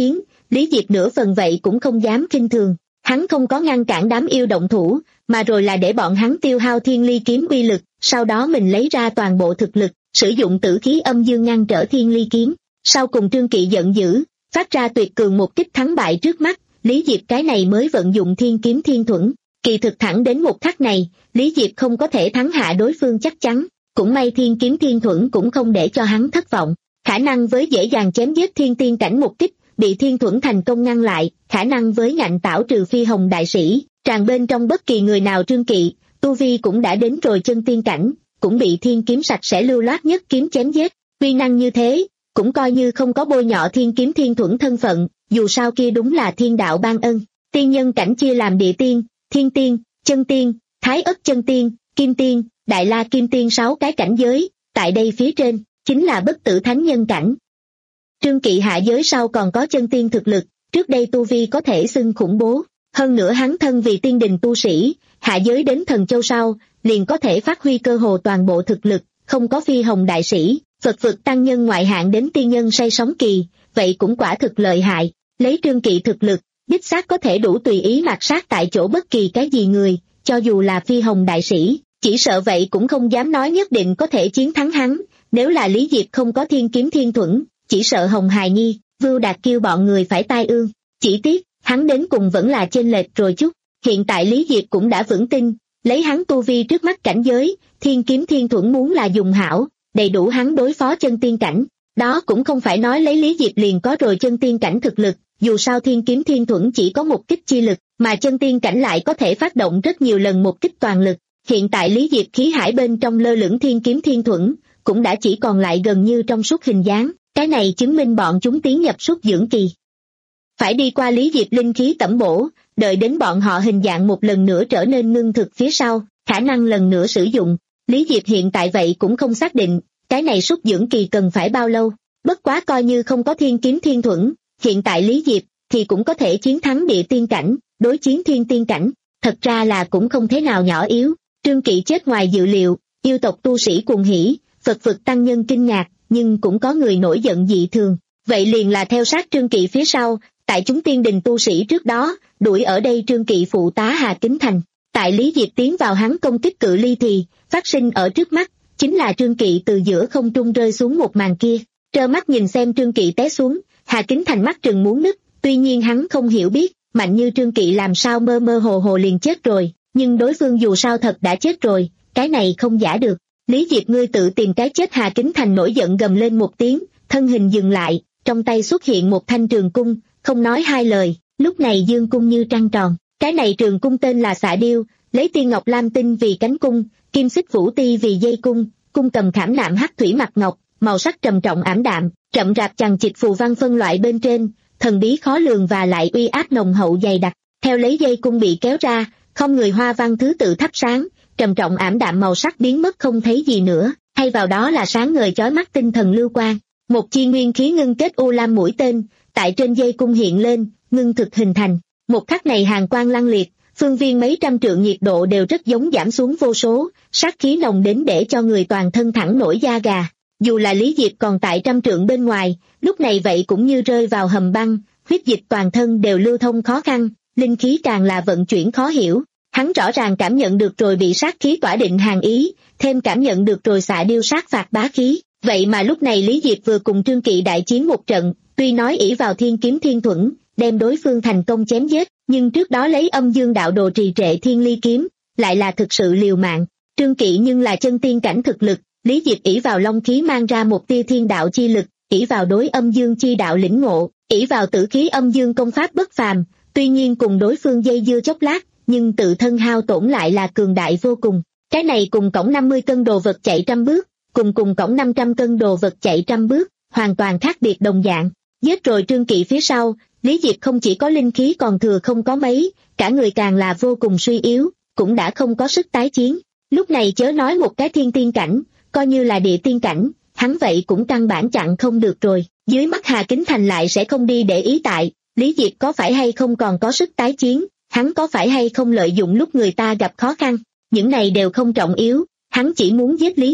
Lý Diệp nửa phần vậy cũng không dám khinh thường, hắn không có ngăn cản đám yêu động thủ, mà rồi là để bọn hắn tiêu hao thiên ly kiếm uy lực, sau đó mình lấy ra toàn bộ thực lực, sử dụng tử khí âm dương ngăn trở thiên ly kiếm. Sau cùng Trương Kỵ giận dữ, phát ra tuyệt cường một kích thắng bại trước mắt, Lý Diệp cái này mới vận dụng thiên kiếm thiên thuẫn. Kỳ thực thẳng đến một khắc này, Lý Diệp không có thể thắng hạ đối phương chắc chắn, cũng may thiên kiếm thiên thuẫn cũng không để cho hắn thất vọng. Khả năng với dễ dàng chém giết thiên tiên cảnh một kích, bị thiên thuẫn thành công ngăn lại, khả năng với ngạnh tảo trừ phi hồng đại sĩ, tràn bên trong bất kỳ người nào Trương Kỵ, tu vi cũng đã đến rồi chân tiên cảnh, cũng bị thiên kiếm sạch sẽ lưu loát nhất kiếm chém giết. Uy năng như thế, cũng coi như không có bôi nhọ thiên kiếm thiên thuẫn thân phận, dù sao kia đúng là thiên đạo ban ân. Tiên nhân cảnh chia làm địa tiên, thiên tiên, chân tiên, thái ất chân tiên, kim tiên, đại la kim tiên sáu cái cảnh giới, tại đây phía trên, chính là bất tử thánh nhân cảnh. Trương Kỵ hạ giới sau còn có chân tiên thực lực, trước đây tu vi có thể xưng khủng bố, hơn nữa hắn thân vì tiên đình tu sĩ, hạ giới đến thần châu sau, liền có thể phát huy cơ hồ toàn bộ thực lực, không có phi hồng đại sĩ, Phật vực tăng nhân ngoại hạng đến tiên nhân say sóng kỳ, vậy cũng quả thực lợi hại, lấy Trương Kỵ thực lực, đích xác có thể đủ tùy ý mạt sát tại chỗ bất kỳ cái gì người, cho dù là phi hồng đại sĩ, chỉ sợ vậy cũng không dám nói nhất định có thể chiến thắng hắn, nếu là Lý Diệp không có thiên kiếm thiên thuẫn, chỉ sợ Hồng Hài Nhi, Vưu Đạt kêu bọn người phải tai ương, chỉ tiếc, hắn đến cùng vẫn là chênh lệch rồi chút, hiện tại Lý Diệp cũng đã vững tin, lấy hắn tu vi trước mắt cảnh giới, thiên kiếm thiên thuẫn muốn là dùng hảo, đầy đủ hắn đối phó chân tiên cảnh, đó cũng không phải nói lấy Lý Diệp liền có rồi chân tiên cảnh thực lực, dù sao thiên kiếm thiên thuẫn chỉ có một kích chi lực, mà chân tiên cảnh lại có thể phát động rất nhiều lần một kích toàn lực, hiện tại Lý Diệp khí hải bên trong lơ lửng thiên kiếm thiên thuẫn, cũng đã chỉ còn lại gần như trong suốt hình dáng, cái này chứng minh bọn chúng tiến nhập suốt dưỡng kỳ. Phải đi qua Lý Diệp linh khí tẩm bổ, đợi đến bọn họ hình dạng một lần nữa trở nên ngưng thực phía sau, khả năng lần nữa sử dụng. Lý Diệp hiện tại vậy cũng không xác định, cái này suốt dưỡng kỳ cần phải bao lâu, bất quá coi như không có thiên kiếm thiên thuẫn, hiện tại Lý Diệp thì cũng có thể chiến thắng địa tiên cảnh, đối chiến thiên tiên cảnh, thật ra là cũng không thế nào nhỏ yếu. Trương Kỵ chết ngoài dự liệu, yêu tộc tu sĩ cuồng hỉ, Phật vực tăng nhân kinh ngạc, nhưng cũng có người nổi giận dị thường, vậy liền là theo sát Trương Kỵ phía sau, tại chúng tiên đình tu sĩ trước đó, đuổi ở đây Trương Kỵ phụ tá Hà Kính Thành. Tại Lý Diệp tiến vào hắn công kích cự ly thì, phát sinh ở trước mắt, chính là Trương Kỵ từ giữa không trung rơi xuống một màn kia, trơ mắt nhìn xem Trương Kỵ té xuống, Hà Kính Thành mắt trừng muốn nứt, tuy nhiên hắn không hiểu biết, mạnh như Trương Kỵ làm sao mơ mơ hồ hồ liền chết rồi, nhưng đối phương dù sao thật đã chết rồi, cái này không giả được. Lý Diệp ngươi tự tìm cái chết. Hà Kính Thành nổi giận gầm lên một tiếng, thân hình dừng lại, trong tay xuất hiện một thanh trường cung, không nói hai lời, lúc này dương cung như trăng tròn, cái này trường cung tên là Xạ Điêu, lấy tiên ngọc lam tinh vì cánh cung, kim xích vũ ti vì dây cung, cung cầm khảm nạm hắc thủy mặt ngọc, màu sắc trầm trọng ảm đạm, chậm rạp chằng chịt phù văn phân loại bên trên, thần bí khó lường và lại uy áp nồng hậu dày đặc. Theo lấy dây cung bị kéo ra, không người hoa văn thứ tự thắp sáng, trầm trọng ảm đạm màu sắc biến mất không thấy gì nữa, thay vào đó là sáng ngời chói mắt tinh thần lưu quang. Một chi nguyên khí ngưng kết u lam mũi tên, tại trên dây cung hiện lên, ngưng thực hình thành. Một khắc này hàn quang lăng liệt, phương viên mấy trăm trượng nhiệt độ đều rất giống giảm xuống vô số, sát khí nồng đến để cho người toàn thân thẳng nổi da gà. Dù là Lý Diệp còn tại trăm trượng bên ngoài, lúc này vậy cũng như rơi vào hầm băng, huyết dịch toàn thân đều lưu thông khó khăn, linh khí càng là vận chuyển khó hiểu. Hắn rõ ràng cảm nhận được rồi bị sát khí tỏa định hàn ý, thêm cảm nhận được rồi Xạ Điêu sát phạt bá khí. Vậy mà lúc này Lý Diệp vừa cùng Trương Kỵ đại chiến một trận, tuy nói ỷ vào thiên kiếm thiên thuẫn, đem đối phương thành công chém giết, nhưng trước đó lấy âm dương đạo đồ trì trệ thiên ly kiếm, lại là thực sự liều mạng. Trương Kỵ nhưng là chân tiên cảnh thực lực, Lý Diệp ỷ vào long khí mang ra một tia thiên đạo chi lực, ỷ vào đối âm dương chi đạo lĩnh ngộ, ỷ vào tử khí âm dương công pháp bất phàm, tuy nhiên cùng đối phương dây dưa chốc lát, nhưng tự thân hao tổn lại là cường đại vô cùng. Cái này cùng cổng năm mươi cân đồ vật chạy trăm bước, cùng cùng cổng năm trăm cân đồ vật chạy trăm bước, hoàn toàn khác biệt đồng dạng. Giết rồi Trương Kỵ phía sau, Lý Diệp không chỉ có linh khí còn thừa không có mấy, cả người càng là vô cùng suy yếu, cũng đã không có sức tái chiến. Lúc này chớ nói một cái thiên tiên cảnh, coi như là địa tiên cảnh, hắn vậy cũng căn bản chặn không được rồi. Dưới mắt Hà Kính Thành lại sẽ không đi để ý tại, Lý Diệp có phải hay không còn có sức tái chiến, hắn có phải hay không lợi dụng lúc người ta gặp khó khăn, những này đều không trọng yếu, hắn chỉ muốn giết Lý Diệp,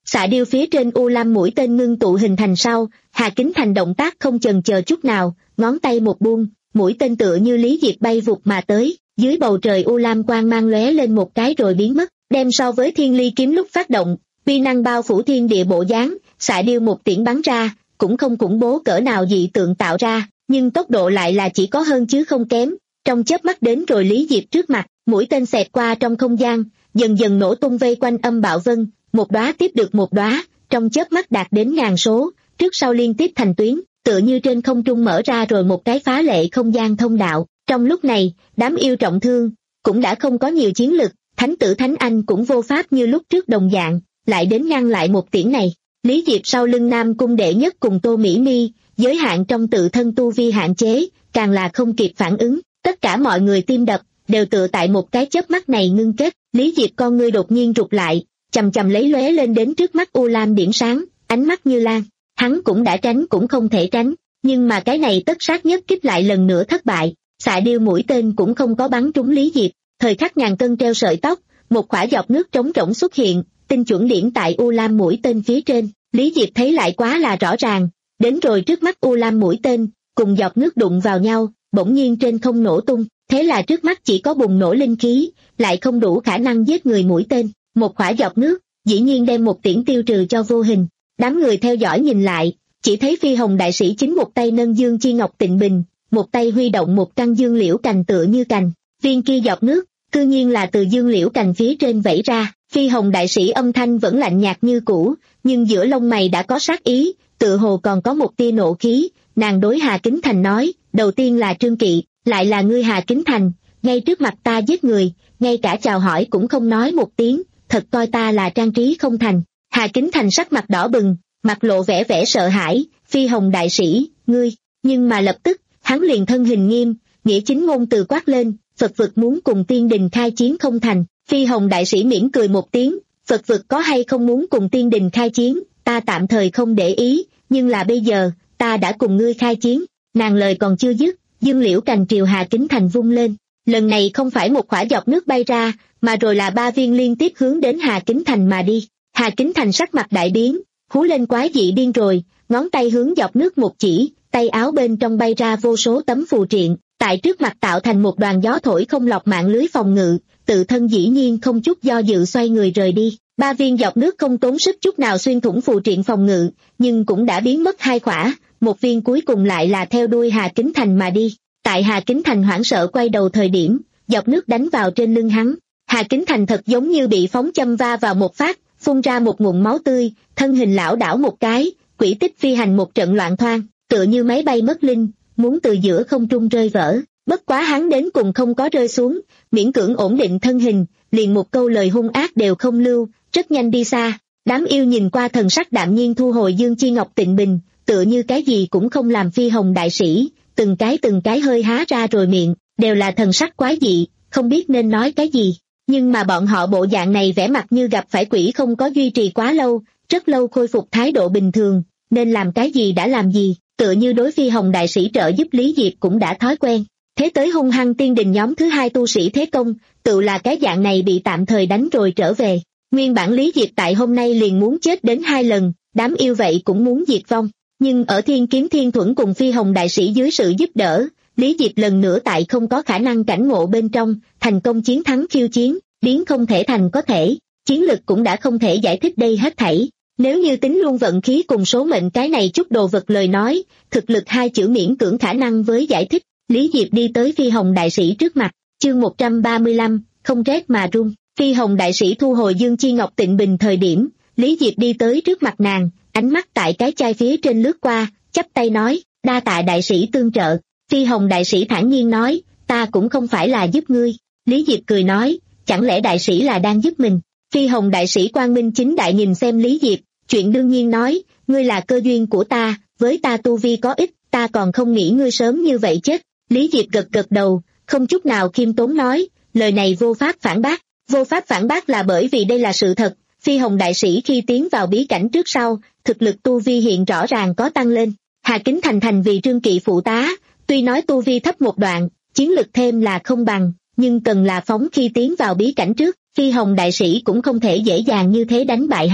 Xạ điêu phía trên u lam mũi tên ngưng tụ hình thành sau, Hà Kính Thành động tác không chần chờ chút nào, ngón tay một buông, mũi tên tựa như Lý Diệp bay vụt mà tới, dưới bầu trời u lam quang mang lóe lên một cái rồi biến mất, đem so với Thiên Ly kiếm lúc phát động, uy năng bao phủ thiên địa bộ dáng, xạ điêu một tiễn bắn ra, cũng không khủng bố cỡ nào dị tượng tạo ra, nhưng tốc độ lại là chỉ có hơn chứ không kém, trong chớp mắt đến rồi Lý Diệp trước mặt, mũi tên xẹt qua trong không gian, dần dần nổ tung vây quanh Âm Bạo Vân, một đóa tiếp được một đóa, trong chớp mắt đạt đến ngàn số, trước sau liên tiếp thành tuyến, tựa như trên không trung mở ra rồi một cái phá lệ không gian thông đạo. Trong lúc này, đám yêu trọng thương, cũng đã không có nhiều chiến lực, thánh tử thánh anh cũng vô pháp như lúc trước đồng dạng, lại đến ngăn lại một tiễn này. Lý Diệp sau lưng Nam Cung đệ nhất cùng Tô Mỹ Mi, giới hạn trong tự thân tu vi hạn chế, càng là không kịp phản ứng, tất cả mọi người tim đập, đều tựa tại một cái chớp mắt này ngưng kết. Lý Diệp con ngươi đột nhiên rụt lại, chầm chầm lấy lóe lên đến trước mắt u lam điểm sáng, ánh mắt như lan, hắn cũng đã tránh cũng không thể tránh, nhưng mà cái này tất sát nhất kích lại lần nữa thất bại, xạ điêu mũi tên cũng không có bắn trúng Lý Diệp, thời khắc ngàn cân treo sợi tóc, một khỏa giọt nước trống rỗng xuất hiện, tinh chuẩn điểm tại u lam mũi tên phía trên, Lý Diệp thấy lại quá là rõ ràng, đến rồi trước mắt u lam mũi tên, cùng giọt nước đụng vào nhau, bỗng nhiên trên không nổ tung, thế là trước mắt chỉ có bùng nổ linh khí, lại không đủ khả năng giết người mũi tên, một khỏa giọt nước, dĩ nhiên đem một tiễn tiêu trừ cho vô hình. Đám người theo dõi nhìn lại, chỉ thấy Phi Hồng đại sĩ chính một tay nâng dương chi ngọc tịnh bình, một tay huy động một căn dương liễu cành tựa như cành, viên kia giọt nước, cư nhiên là từ dương liễu cành phía trên vẩy ra. Phi Hồng đại sĩ âm thanh vẫn lạnh nhạt như cũ, nhưng giữa lông mày đã có sát ý, tựa hồ còn có một tia nộ khí, nàng đối Hà Kính Thành nói, đầu tiên là Trương Kỵ, lại là ngươi Hà Kính Thành, ngay trước mặt ta giết người, ngay cả chào hỏi cũng không nói một tiếng, thật coi ta là trang trí không thành. Hà Kính Thành sắc mặt đỏ bừng, mặt lộ vẻ vẻ sợ hãi, Phi Hồng đại sĩ, ngươi, nhưng mà lập tức, hắn liền thân hình nghiêm, nghĩa chính ngôn từ quát lên, Phật vực muốn cùng tiên đình khai chiến không thành. Phi Hồng đại sĩ mỉm cười một tiếng, Phật vực có hay không muốn cùng tiên đình khai chiến, ta tạm thời không để ý, nhưng là bây giờ, ta đã cùng ngươi khai chiến. Nàng lời còn chưa dứt, dương liễu cành triều Hà Kính Thành vung lên, lần này không phải một khỏa giọt nước bay ra, mà rồi là ba viên liên tiếp hướng đến Hà Kính Thành mà đi. Hà Kính Thành sắc mặt đại biến, hú lên quái dị điên rồi, ngón tay hướng giọt nước một chỉ, tay áo bên trong bay ra vô số tấm phù triện, tại trước mặt tạo thành một đoàn gió thổi không lọt mạng lưới phòng ngự, tự thân dĩ nhiên không chút do dự xoay người rời đi. Ba viên giọt nước không tốn sức chút nào xuyên thủng phù triện phòng ngự, nhưng cũng đã biến mất hai khỏa, một viên cuối cùng lại là theo đuôi Hà Kính Thành mà đi. Tại Hà Kính Thành hoảng sợ quay đầu thời điểm, giọt nước đánh vào trên lưng hắn. Hà Kính Thành thật giống như bị phóng châm va vào một phát, phun ra một ngụm máu tươi, thân hình lảo đảo một cái, quỷ tích phi hành một trận loạn thoang, tựa như máy bay mất linh, muốn từ giữa không trung rơi vỡ. Bất quá hắn đến cùng không có rơi xuống, miễn cưỡng ổn định thân hình, liền một câu lời hung ác đều không lưu, rất nhanh đi xa. Đám yêu nhìn qua thần sắc đạm nhiên thu hồi dương chi ngọc tịnh bình, tựa như cái gì cũng không làm. Phi Hồng đại sĩ, từng cái từng cái hơi há ra rồi miệng, đều là thần sắc quái dị, không biết nên nói cái gì. Nhưng mà bọn họ bộ dạng này vẻ mặt như gặp phải quỷ không có duy trì quá lâu, rất lâu khôi phục thái độ bình thường, nên làm cái gì đã làm gì, tựa như đối Phi Hồng đại sĩ trợ giúp Lý Diệp cũng đã thói quen. Thế tới hung hăng tiên đình nhóm thứ hai tu sĩ thế công, tự là cái dạng này bị tạm thời đánh rồi trở về. Nguyên bản Lý Diệp tại hôm nay liền muốn chết đến hai lần, đám yêu vậy cũng muốn diệt vong. Nhưng ở Thiên Kiếm Thiên Thuẫn cùng Phi Hồng đại sĩ dưới sự giúp đỡ, Lý Diệp lần nữa tại không có khả năng cảnh ngộ bên trong, thành công chiến thắng khiêu chiến, biến không thể thành có thể, chiến lực cũng đã không thể giải thích đây hết thảy. Nếu như tính luôn vận khí cùng số mệnh cái này chút đồ vật lời nói, thực lực hai chữ miễn cưỡng khả năng với giải thích. Lý Diệp đi tới Phi Hồng đại sĩ trước mặt, chương một trăm ba mươi lăm, không rét mà run. Phi Hồng đại sĩ thu hồi dương chi ngọc tịnh bình thời điểm, Lý Diệp đi tới trước mặt nàng, ánh mắt tại cái chai phía trên lướt qua, chắp tay nói, đa tạ đại sĩ tương trợ. Phi Hồng đại sĩ thản nhiên nói, ta cũng không phải là giúp ngươi. Lý Diệp cười nói, chẳng lẽ đại sĩ là đang giúp mình? Phi Hồng đại sĩ quang minh chính đại nhìn xem Lý Diệp, chuyện đương nhiên nói, ngươi là cơ duyên của ta, với ta tu vi có ích, ta còn không nghĩ ngươi sớm như vậy chết. Lý Diệp gật gật đầu, không chút nào khiêm tốn nói, lời này vô pháp phản bác. Vô pháp phản bác là bởi vì đây là sự thật. Phi Hồng đại sĩ khi tiến vào bí cảnh trước sau, thực lực tu vi hiện rõ ràng có tăng lên. Hà Kính Thành thành vì Trương Kỵ phụ tá, tuy nói tu vi thấp một đoạn, chiến lực thêm là không bằng, nhưng cần là phóng khi tiến vào bí cảnh trước, Phi Hồng đại sĩ cũng không thể dễ dàng như thế đánh bại hắn.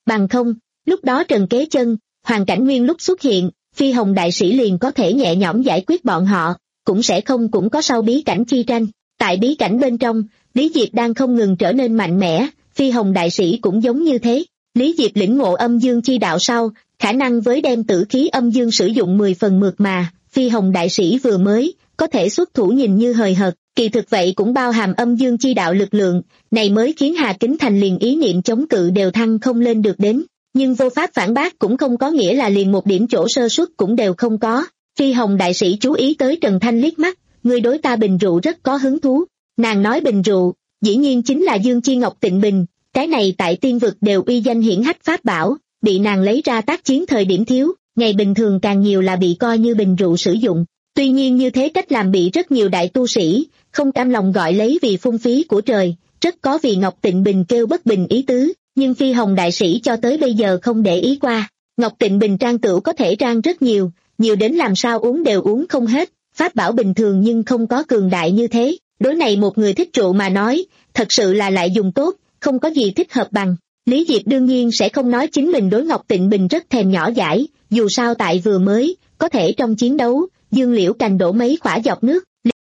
Bằng không, lúc đó Trần Kế Chân, Hoàng Cảnh Nguyên lúc xuất hiện, Phi Hồng đại sĩ liền có thể nhẹ nhõm giải quyết bọn họ, cũng sẽ không cũng có sau bí cảnh chi tranh. Tại bí cảnh bên trong, Lý Diệp đang không ngừng trở nên mạnh mẽ, Phi Hồng đại sĩ cũng giống như thế. Lý Diệp lĩnh ngộ âm dương chi đạo sau, khả năng với đem tử khí âm dương sử dụng mười phần mượt mà, Phi Hồng đại sĩ vừa mới có thể xuất thủ nhìn như hời hợt, kỳ thực vậy cũng bao hàm âm dương chi đạo lực lượng, này mới khiến Hà Kính Thành liền ý niệm chống cự đều thăng không lên được đến. Nhưng vô pháp phản bác cũng không có nghĩa là liền một điểm chỗ sơ suất cũng đều không có. Phi Hồng đại sĩ chú ý tới Trần Thanh liếc mắt, người đối ta bình rượu rất có hứng thú. Nàng nói bình rượu, dĩ nhiên chính là Dương Chi Ngọc Tịnh Bình, cái này tại tiên vực đều uy danh hiển hách pháp bảo, bị nàng lấy ra tác chiến thời điểm thiếu, ngày bình thường càng nhiều là bị coi như bình rượu sử dụng. Tuy nhiên như thế cách làm bị rất nhiều đại tu sĩ không cam lòng gọi lấy vì phung phí của trời, rất có vì Ngọc Tịnh Bình kêu bất bình ý tứ, nhưng Phi Hồng đại sĩ cho tới bây giờ không để ý qua. Ngọc Tịnh Bình trang tửu có thể trang rất nhiều, nhiều đến làm sao uống đều uống không hết, pháp bảo bình thường nhưng không có cường đại như thế. Đối này một người thích rượu mà nói, thật sự là lại dùng tốt, không có gì thích hợp bằng. Lý Diệp đương nhiên sẽ không nói chính mình đối Ngọc Tịnh Bình rất thèm nhỏ dãi, dù sao tại vừa mới, có thể trong chiến đấu, Dương Liễu cành đổ mấy khỏa dọc nước.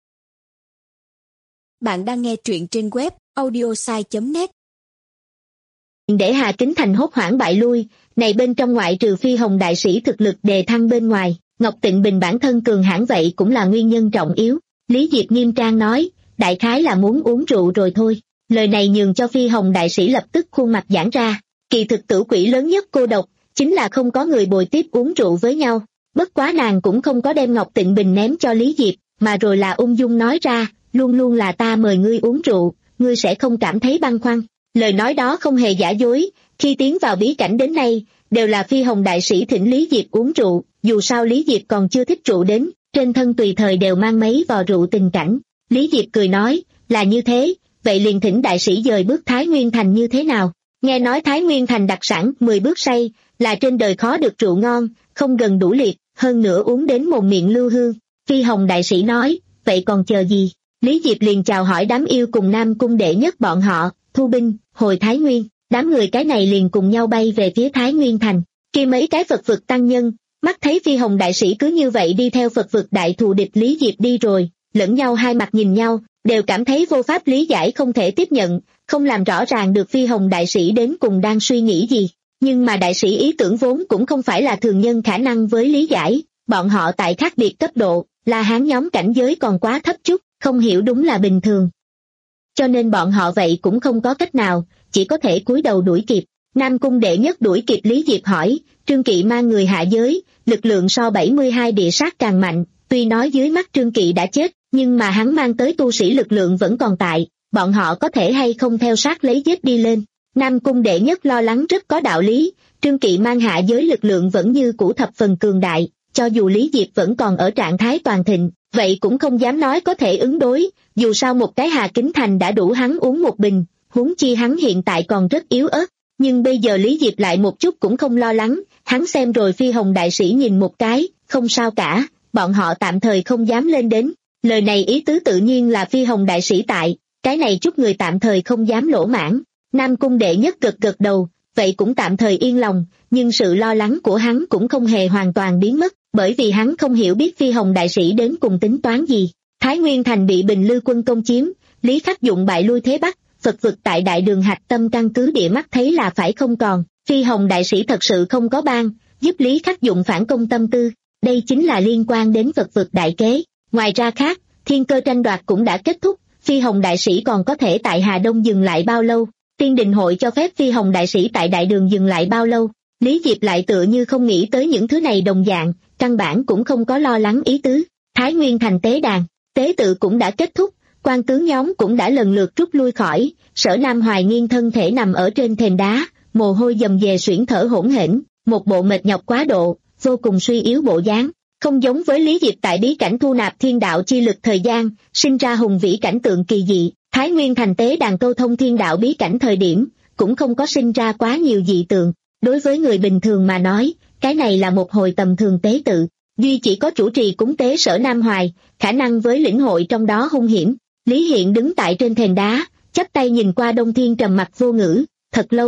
Bạn đang nghe truyện trên web audiosai chấm net. Để Hà Kính Thành hốt hoảng bại lui, này bên trong ngoại trừ Phi Hồng đại sĩ thực lực đề thăng bên ngoài, Ngọc Tịnh Bình bản thân cường hãn vậy cũng là nguyên nhân trọng yếu. Lý Diệp nghiêm trang nói, đại khái là muốn uống rượu rồi thôi. Lời này nhường cho Phi Hồng đại sĩ lập tức khuôn mặt giãn ra. Kỳ thực tử quỷ lớn nhất cô độc, chính là không có người bồi tiếp uống rượu với nhau. Bất quá nàng cũng không có đem Ngọc Tịnh Bình ném cho Lý Diệp, mà rồi là ung dung nói ra, luôn luôn là ta mời ngươi uống rượu, ngươi sẽ không cảm thấy băn khoăn. Lời nói đó không hề giả dối, khi tiến vào bí cảnh đến nay, đều là Phi Hồng đại sĩ thỉnh Lý Diệp uống rượu, dù sao Lý Diệp còn chưa thích rượu đến, trên thân tùy thời đều mang mấy vò rượu tình cảnh. Lý Diệp cười nói, là như thế, vậy liền thỉnh đại sĩ dời bước Thái Nguyên Thành như thế nào? Nghe nói Thái Nguyên Thành đặc sản mười bước say, là trên đời khó được rượu ngon, không gần đủ liệt, hơn nữa uống đến mồm miệng lưu hương. Phi Hồng đại sĩ nói, vậy còn chờ gì? Lý Diệp liền chào hỏi đám yêu cùng Nam Cung đệ nhất bọn họ, thu binh, hồi Thái Nguyên, đám người cái này liền cùng nhau bay về phía Thái Nguyên Thành. Khi mấy cái Phật vực tăng nhân, mắt thấy Phi Hồng đại sĩ cứ như vậy đi theo Phật vực đại thù địch Lý Diệp đi rồi, lẫn nhau hai mặt nhìn nhau, đều cảm thấy vô pháp lý giải không thể tiếp nhận, không làm rõ ràng được Phi Hồng đại sĩ đến cùng đang suy nghĩ gì. Nhưng mà đại sĩ ý tưởng vốn cũng không phải là thường nhân khả năng với lý giải, bọn họ tại khác biệt cấp độ, La Hán nhóm cảnh giới còn quá thấp chút, không hiểu đúng là bình thường. Cho nên bọn họ vậy cũng không có cách nào, chỉ có thể cúi đầu đuổi kịp. Nam Cung đệ nhất đuổi kịp Lý Diệp hỏi, Trương Kỵ mang người hạ giới, lực lượng so bảy mươi hai địa sát càng mạnh, tuy nói dưới mắt Trương Kỵ đã chết, nhưng mà hắn mang tới tu sĩ lực lượng vẫn còn tại, bọn họ có thể hay không theo sát lấy giết đi lên. Nam Cung đệ nhất lo lắng rất có đạo lý, Trương Kỵ mang hạ giới lực lượng vẫn như cũ thập phần cường đại, cho dù Lý Diệp vẫn còn ở trạng thái toàn thịnh, vậy cũng không dám nói có thể ứng đối, dù sao một cái Hà Kính Thành đã đủ hắn uống một bình, huống chi hắn hiện tại còn rất yếu ớt. Nhưng bây giờ Lý Diệp lại một chút cũng không lo lắng, hắn xem rồi Phi Hồng đại sĩ nhìn một cái, không sao cả, bọn họ tạm thời không dám lên đến. Lời này ý tứ tự nhiên là Phi Hồng đại sĩ tại, cái này chút người tạm thời không dám lỗ mãn. Nam Cung đệ nhất gật gật đầu, vậy cũng tạm thời yên lòng, nhưng sự lo lắng của hắn cũng không hề hoàn toàn biến mất, bởi vì hắn không hiểu biết Phi Hồng đại sĩ đến cùng tính toán gì. Thái Nguyên Thành bị Bình Lư quân công chiếm, Lý Khắc Dụng bại lui thế Bắc, Phật vực tại đại đường hạch tâm căn cứ địa mắt thấy là phải không còn, Phi Hồng đại sĩ thật sự không có ban, giúp Lý Khắc Dụng phản công tâm tư, đây chính là liên quan đến Phật vực đại kế. Ngoài ra khác, thiên cơ tranh đoạt cũng đã kết thúc, Phi Hồng đại sĩ còn có thể tại Hà Đông dừng lại bao lâu, tiên đình hội cho phép Phi Hồng đại sĩ tại đại đường dừng lại bao lâu. Lý Diệp lại tựa như không nghĩ tới những thứ này đồng dạng, căn bản cũng không có lo lắng ý tứ. Thái Nguyên Thành tế đàn, tế tự cũng đã kết thúc, quan tướng nhóm cũng đã lần lượt rút lui khỏi, Sở Nam Hoài nghiêng thân thể nằm ở trên thềm đá, mồ hôi dầm dề xuyển thở hỗn hển, một bộ mệt nhọc quá độ, vô cùng suy yếu bộ dáng. Không giống với Lý Diệp tại bí cảnh thu nạp thiên đạo chi lực thời gian, sinh ra hùng vĩ cảnh tượng kỳ dị, Thái Nguyên Thành tế đàn câu thông thiên đạo bí cảnh thời điểm, cũng không có sinh ra quá nhiều dị tượng. Đối với người bình thường mà nói, cái này là một hồi tầm thường tế tự, duy chỉ có chủ trì cúng tế Sở Nam Hoài, khả năng với lĩnh hội trong đó hung hiểm. Lý Hiện đứng tại trên thềm đá, chắp tay nhìn qua Đông Thiên trầm mặc vô ngữ, thật lâu,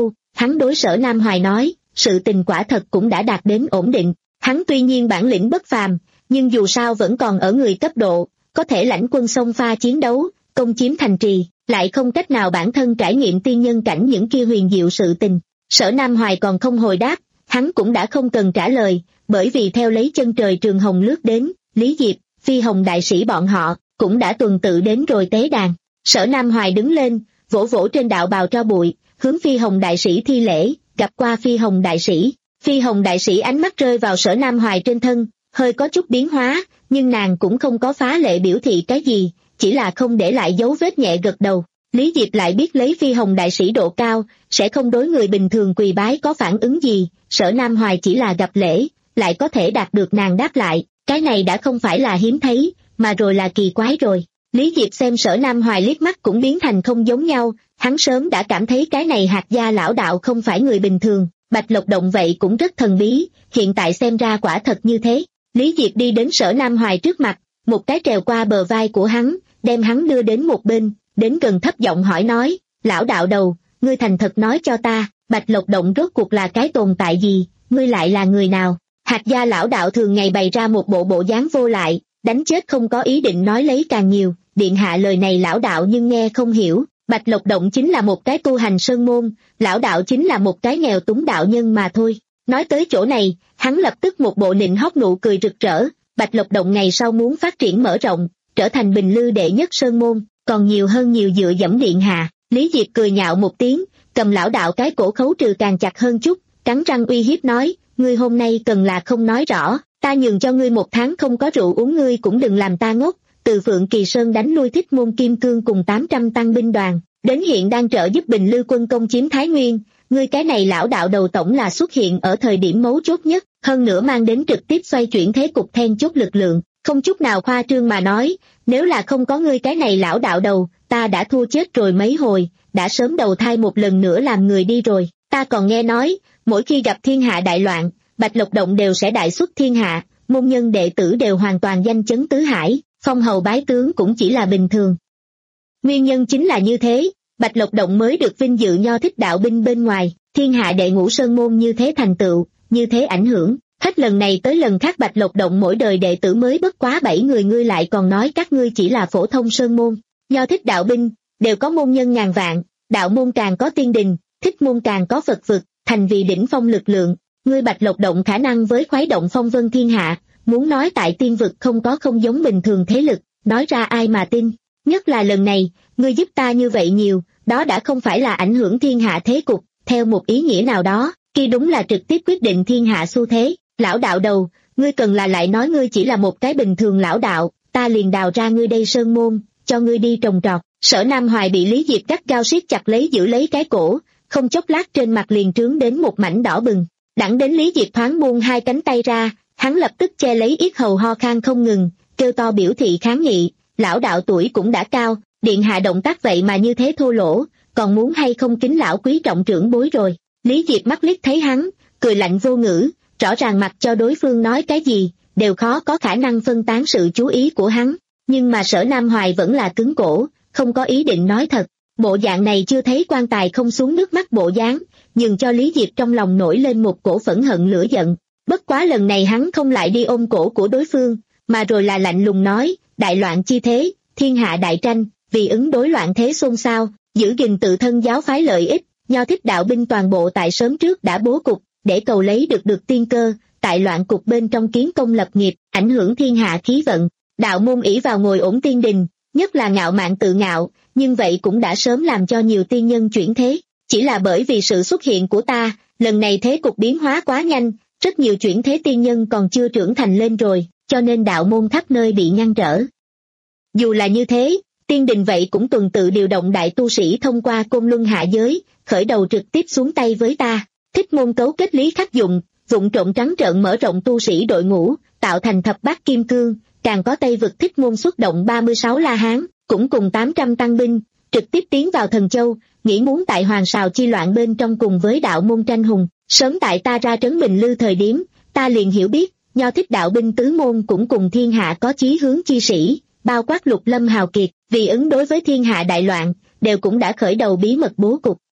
hắn đối Sở Nam Hoài nói, sự tình quả thật cũng đã đạt đến ổn định, hắn tuy nhiên bản lĩnh bất phàm, nhưng dù sao vẫn còn ở người cấp độ, có thể lãnh quân xông pha chiến đấu, công chiếm thành trì, lại không cách nào bản thân trải nghiệm tiên nhân cảnh những kia huyền diệu sự tình. Sở Nam Hoài còn không hồi đáp, hắn cũng đã không cần trả lời, bởi vì theo lấy chân trời Trường Hồng lướt đến, Lý Diệp, Phi Hồng đại sĩ bọn họ, cũng đã tuần tự đến rồi tế đàn. Sở Nam Hoài đứng lên, vỗ vỗ trên đạo bào tro bụi, hướng Phi Hồng đại sĩ thi lễ, gặp qua Phi Hồng đại sĩ. Phi Hồng đại sĩ ánh mắt rơi vào Sở Nam Hoài trên thân, hơi có chút biến hóa, nhưng nàng cũng không có phá lệ biểu thị cái gì, chỉ là không để lại dấu vết nhẹ gật đầu. Lý Diệp lại biết lấy Phi Hồng đại sĩ độ cao, sẽ không đối người bình thường quỳ bái có phản ứng gì, Sở Nam Hoài chỉ là gặp lễ, lại có thể đạt được nàng đáp lại, cái này đã không phải là hiếm thấy, mà rồi là kỳ quái rồi. Lý Diệp xem Sở Nam Hoài liếc mắt cũng biến thành không giống nhau, hắn sớm đã cảm thấy cái này Hạt gia lão đạo không phải người bình thường, Bạch Lộc Động vậy cũng rất thần bí, hiện tại xem ra quả thật như thế. Lý Diệp đi đến Sở Nam Hoài trước mặt, một cái trèo qua bờ vai của hắn, đem hắn đưa đến một bên, đến gần thấp giọng hỏi nói, lão đạo đầu, ngươi thành thật nói cho ta, Bạch Lộc Động rốt cuộc là cái tồn tại gì, ngươi lại là người nào? Hạt gia lão đạo thường ngày bày ra một bộ bộ dáng vô lại, đánh chết không có ý định nói lấy càng nhiều, điện hạ lời này lão đạo nhưng nghe không hiểu, Bạch Lộc Động chính là một cái tu hành sơn môn, lão đạo chính là một cái nghèo túng đạo nhân mà thôi. Nói tới chỗ này, hắn lập tức một bộ nịnh hót nụ cười rực rỡ, Bạch Lộc Động ngày sau muốn phát triển mở rộng, trở thành bình lư đệ nhất sơn môn, còn nhiều hơn nhiều dựa dẫm điện hạ. Lý Diệp cười nhạo một tiếng, cầm lão đạo cái cổ khấu trừ càng chặt hơn chút, cắn răng uy hiếp nói, ngươi hôm nay cần là không nói rõ, ta nhường cho ngươi một tháng không có rượu uống, ngươi cũng đừng làm ta ngốc. Từ Phượng Kỳ Sơn đánh lui Thích Môn Kim Cương cùng tám trăm tăng binh đoàn, đến hiện đang trợ giúp Bình Lư quân công chiếm Thái Nguyên, ngươi cái này lão đạo đầu tổng là xuất hiện ở thời điểm mấu chốt nhất, hơn nữa mang đến trực tiếp xoay chuyển thế cục then chốt lực lượng, không chút nào khoa trương mà nói, nếu là không có ngươi cái này lão đạo đầu, ta đã thua chết rồi mấy hồi, đã sớm đầu thai một lần nữa làm người đi rồi. Ta còn nghe nói, mỗi khi gặp thiên hạ đại loạn, Bạch Lộc Động đều sẽ đại xuất thiên hạ, môn nhân đệ tử đều hoàn toàn danh chấn tứ hải, phong hầu bái tướng cũng chỉ là bình thường. Nguyên nhân chính là như thế, Bạch Lộc Động mới được vinh dự Nho Thích đạo binh bên ngoài, thiên hạ đệ ngũ sơn môn như thế thành tựu, như thế ảnh hưởng. Hết lần này tới lần khác Bạch Lộc Động mỗi đời đệ tử mới bất quá bảy người, ngươi lại còn nói các ngươi chỉ là phổ thông sơn môn. Nho Thích đạo binh đều có môn nhân ngàn vạn, đạo môn càng có tiên đình, Thích môn càng có Phật vực, thành vì đỉnh phong lực lượng. Ngươi Bạch Lộc Động khả năng với khuấy động phong vân thiên hạ, muốn nói tại tiên vực không có không giống bình thường thế lực, nói ra ai mà tin. Nhất là lần này, ngươi giúp ta như vậy nhiều, đó đã không phải là ảnh hưởng thiên hạ thế cục, theo một ý nghĩa nào đó, kia đúng là trực tiếp quyết định thiên hạ xu thế. Lão đạo đầu, ngươi cần là lại nói ngươi chỉ là một cái bình thường lão đạo, ta liền đào ra ngươi đây sơn môn, cho ngươi đi trồng trọt. Sở Nam Hoài bị Lý Diệp gắt gao siết chặt lấy giữ lấy cái cổ, không chốc lát trên mặt liền trướng đến một mảnh đỏ bừng. Đẳng đến Lý Diệp thoáng buông hai cánh tay ra, hắn lập tức che lấy yết hầu ho khan không ngừng, kêu to biểu thị kháng nghị. Lão đạo tuổi cũng đã cao, điện hạ động tác vậy mà như thế thô lỗ, còn muốn hay không kính lão quý trọng trưởng bối rồi. Lý Diệp mắt liếc thấy hắn, cười lạnh vô ngữ, rõ ràng mặc cho đối phương nói cái gì, đều khó có khả năng phân tán sự chú ý của hắn. Nhưng mà Sở Nam Hoài vẫn là cứng cổ, không có ý định nói thật. Bộ dạng này chưa thấy quan tài không xuống nước mắt bộ dáng, nhưng cho Lý Diệp trong lòng nổi lên một cổ phẫn hận lửa giận. Bất quá lần này hắn không lại đi ôm cổ của đối phương, mà rồi là lạnh lùng nói, đại loạn chi thế, thiên hạ đại tranh, vì ứng đối loạn thế xôn xao, giữ gìn tự thân giáo phái lợi ích, Nho Thích đạo binh toàn bộ tại sớm trước đã bố cục, để cầu lấy được được tiên cơ, tại loạn cục bên trong kiến công lập nghiệp, ảnh hưởng thiên hạ khí vận. Đạo môn ỷ vào ngồi ổn tiên đình, nhất là ngạo mạn tự ngạo, nhưng vậy cũng đã sớm làm cho nhiều tiên nhân chuyển thế. Chỉ là bởi vì sự xuất hiện của ta, lần này thế cục biến hóa quá nhanh, rất nhiều chuyển thế tiên nhân còn chưa trưởng thành lên rồi, cho nên đạo môn khắp nơi bị ngăn trở. Dù là như thế, tiên đình vậy cũng tuần tự điều động đại tu sĩ thông qua côn luân hạ giới, khởi đầu trực tiếp xuống tay với ta. Thích môn cấu kết Lý Khắc Dụng, vụng trộm trắng trợn mở rộng tu sĩ đội ngũ, tạo thành thập bát kim cương, càng có Tây vực Thích môn xuất động ba mươi sáu la hán, cũng cùng tám trăm tăng binh, trực tiếp tiến vào Thần Châu, nghĩ muốn tại Hoàng Sào chi loạn bên trong cùng với đạo môn tranh hùng. Sớm tại ta ra trấn Bình Lư thời điểm, ta liền hiểu biết, Nho Thích đạo binh tứ môn cũng cùng thiên hạ có chí hướng chi sĩ, bao quát Lục Lâm hào kiệt, vì ứng đối với thiên hạ đại loạn, đều cũng đã khởi đầu bí mật bố cục.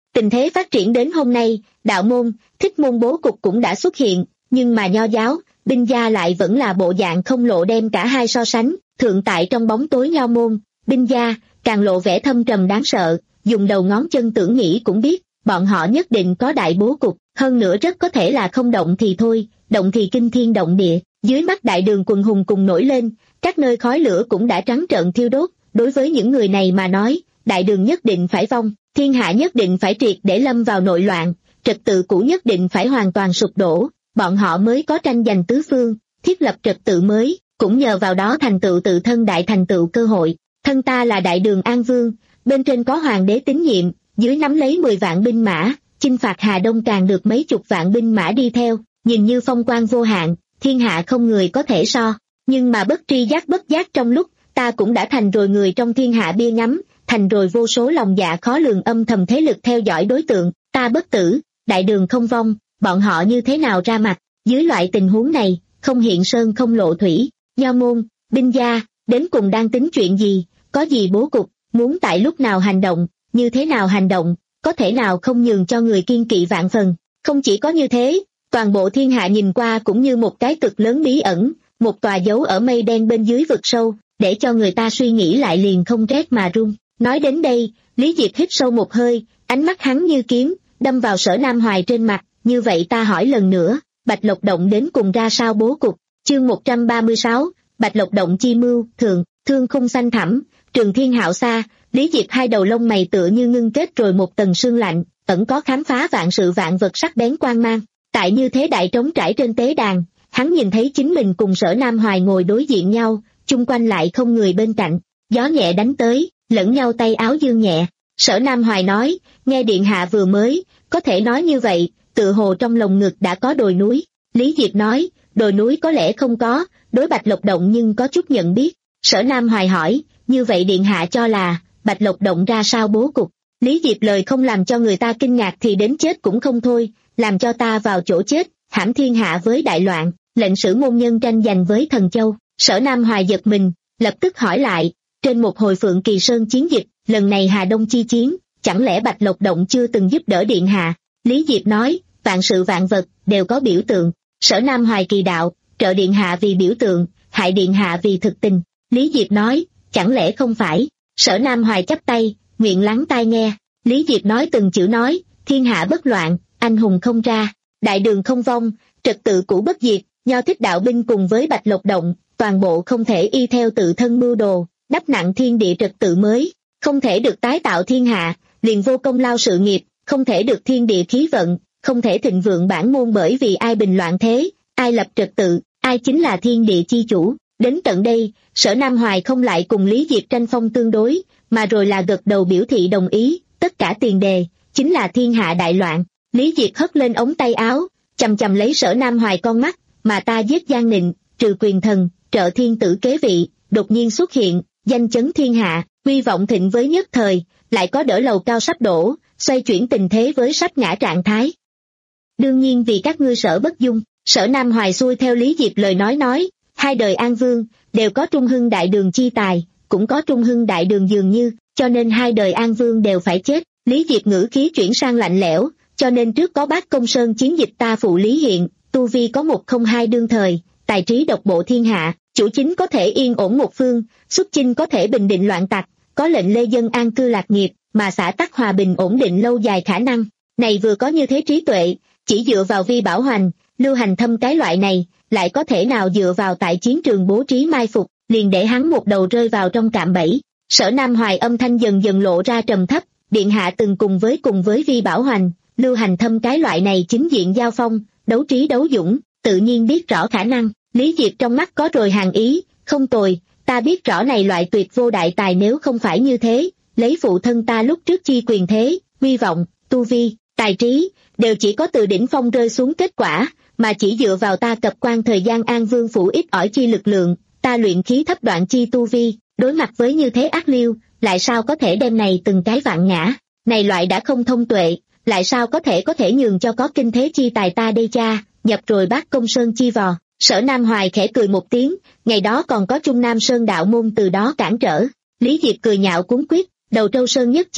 Tình thế phát triển đến hôm nay, đạo môn, thích môn bố cục cũng đã xuất hiện, nhưng mà nho giáo, binh gia lại vẫn là bộ dạng không lộ, đem cả hai so sánh, thượng tại trong bóng tối nho môn, binh gia, càng lộ vẻ thâm trầm đáng sợ, dùng đầu ngón chân tưởng nghĩ cũng biết, bọn họ nhất định có đại bố cục, hơn nữa rất có thể là không động thì thôi, động thì kinh thiên động địa. Dưới mắt đại đường quần hùng cùng nổi lên, các nơi khói lửa cũng đã trắng trợn thiêu đốt, đối với những người này mà nói, đại đường nhất định phải vong, thiên hạ nhất định phải triệt để lâm vào nội loạn, trật tự cũ nhất định phải hoàn toàn sụp đổ, bọn họ mới có tranh giành tứ phương, thiết lập trật tự mới, cũng nhờ vào đó thành tựu tự thân đại thành tựu cơ hội. Thân ta là đại đường An Vương, bên trên có hoàng đế tín nhiệm, dưới nắm lấy mười vạn binh mã, chinh phạt Hà Đông càng được mấy chục vạn binh mã đi theo, nhìn như phong quang vô hạn, thiên hạ không người có thể so, nhưng mà bất tri giác bất giác trong lúc, ta cũng đã thành rồi người trong thiên hạ bia ngắm, thành rồi vô số lòng dạ khó lường âm thầm thế lực theo dõi đối tượng, ta bất tử, đại đường không vong, bọn họ như thế nào ra mặt, dưới loại tình huống này, không hiện sơn không lộ thủy, nho môn, binh gia, đến cùng đang tính chuyện gì, có gì bố cục, muốn tại lúc nào hành động, như thế nào hành động, có thể nào không nhường cho người kiên kỵ vạn phần, không chỉ có như thế, toàn bộ thiên hạ nhìn qua cũng như một cái cực lớn bí ẩn, một tòa dấu ở mây đen bên dưới vực sâu, để cho người ta suy nghĩ lại liền không rét mà run. Nói đến đây, Lý Diệp hít sâu một hơi, ánh mắt hắn như kiếm, đâm vào Sở Nam Hoài trên mặt, như vậy ta hỏi lần nữa, Bạch Lộc Động đến cùng ra sao bố cục, chương một trăm ba mươi sáu, Bạch Lộc Động chi mưu, thường, thương khung xanh thẳm, trường thiên hạo xa, Lý Diệp hai đầu lông mày tựa như ngưng kết rồi một tầng sương lạnh, ẩn có khám phá vạn sự vạn vật sắc bén quang mang. Tại như thế đại trống trải trên tế đàn, hắn nhìn thấy chính mình cùng Sở Nam Hoài ngồi đối diện nhau, chung quanh lại không người bên cạnh, gió nhẹ đánh tới, lẫn nhau tay áo dương nhẹ. Sở Nam Hoài nói, nghe điện hạ vừa mới, có thể nói như vậy, tự hồ trong lồng ngực đã có đồi núi. Lý Diệp nói, đồi núi có lẽ không có, đối Bạch Lộc Động nhưng có chút nhận biết. Sở Nam Hoài hỏi, như vậy điện hạ cho là, Bạch Lộc Động ra sao bố cục? Lý Diệp lời không làm cho người ta kinh ngạc thì đến chết cũng không thôi, làm cho ta vào chỗ chết, hãm thiên hạ với đại loạn, lệnh sử môn nhân tranh giành với Thần Châu. Sở Nam Hoài giật mình, lập tức hỏi lại, trên một hồi Phượng Kỳ Sơn chiến dịch, lần này Hà Đông chi chiến, chẳng lẽ Bạch Lộc Động chưa từng giúp đỡ điện hạ? Lý Diệp nói, vạn sự vạn vật, đều có biểu tượng. Sở Nam Hoài kỳ đạo, trợ điện hạ vì biểu tượng, hại điện hạ vì thực tình. Lý Diệp nói, chẳng lẽ không phải? Sở Nam Hoài chắp tay, nguyện lắng tai nghe. Lý Diệp nói từng chữ nói, thiên hạ bất loạn, anh hùng không ra, đại đường không vong, trật tự cũ bất diệt, nho thích đạo binh cùng với Bạch Lộc Động, toàn bộ không thể y theo tự thân mưu đồ, đắp nặng thiên địa trật tự mới, không thể được tái tạo thiên hạ, liền vô công lao sự nghiệp, không thể được thiên địa khí vận, không thể thịnh vượng bản môn, bởi vì ai bình loạn thế, ai lập trật tự, ai chính là thiên địa chi chủ. Đến tận đây, Sở Nam Hoài không lại cùng Lý Diệp tranh phong tương đối, mà rồi là gật đầu biểu thị đồng ý, tất cả tiền đề, chính là thiên hạ đại loạn. Lý Diệp hất lên ống tay áo, chầm chầm lấy Sở Nam Hoài con mắt, mà ta giết Giang Nịnh, trừ quyền thần, trợ thiên tử kế vị, đột nhiên xuất hiện, danh chấn thiên hạ, huy vọng thịnh với nhất thời, lại có đỡ lầu cao sắp đổ, xoay chuyển tình thế với sắp ngã trạng thái. Đương nhiên vì các ngươi Sở bất dung. Sở Nam Hoài xuôi theo Lý Diệp lời nói nói, hai đời An Vương, đều có trung hưng đại đường chi tài, cũng có trung hưng đại đường dường như, cho nên hai đời An Vương đều phải chết. Lý Diệp ngữ khí chuyển sang lạnh lẽo, cho nên trước có Bác Công Sơn chiến dịch ta phụ Lý Hiện, tu vi có một không hai đương thời, tài trí độc bộ thiên hạ, chủ chính có thể yên ổn một phương, xuất chinh có thể bình định loạn tặc, có lệnh lê dân an cư lạc nghiệp, mà xã tắc hòa bình ổn định lâu dài khả năng. Này vừa có như thế trí tuệ, chỉ dựa vào Vi Bảo Hoành, Lưu Hành Thâm cái loại này, lại có thể nào dựa vào tại chiến trường bố trí mai phục, liền để hắn một đầu rơi vào trong cạm bẫy. Sở Nam Hoài âm thanh dần dần lộ ra trầm thấp, điện hạ từng cùng với cùng với Vi Bảo Hoành, Lưu Hành Thâm cái loại này chính diện giao phong, đấu trí đấu dũng, tự nhiên biết rõ khả năng. Lý Diệp trong mắt có rồi hàng ý, không tồi, ta biết rõ này loại tuyệt vô đại tài nếu không phải như thế, lấy phụ thân ta lúc trước chi quyền thế, huy vọng, tu vi, tài trí, đều chỉ có từ đỉnh phong rơi xuống kết quả, mà chỉ dựa vào ta cập quan thời gian An Vương phủ ít ỏi chi lực lượng, ta luyện khí thấp đoạn chi tu vi, đối mặt với như thế ác liêu, lại sao có thể đem này từng cái vạn ngã, này loại đã không thông tuệ, lại sao có thể có thể nhường cho có kinh thế chi tài ta đây cha, nhập rồi Bác Công Sơn chi vò. Sở Nam Hoài khẽ cười một tiếng, ngày đó còn có Trung Nam Sơn đạo môn từ đó cản trở. Lý Diệp cười nhạo cuốn quyết, đầu Trâu Sơn nhất chiến,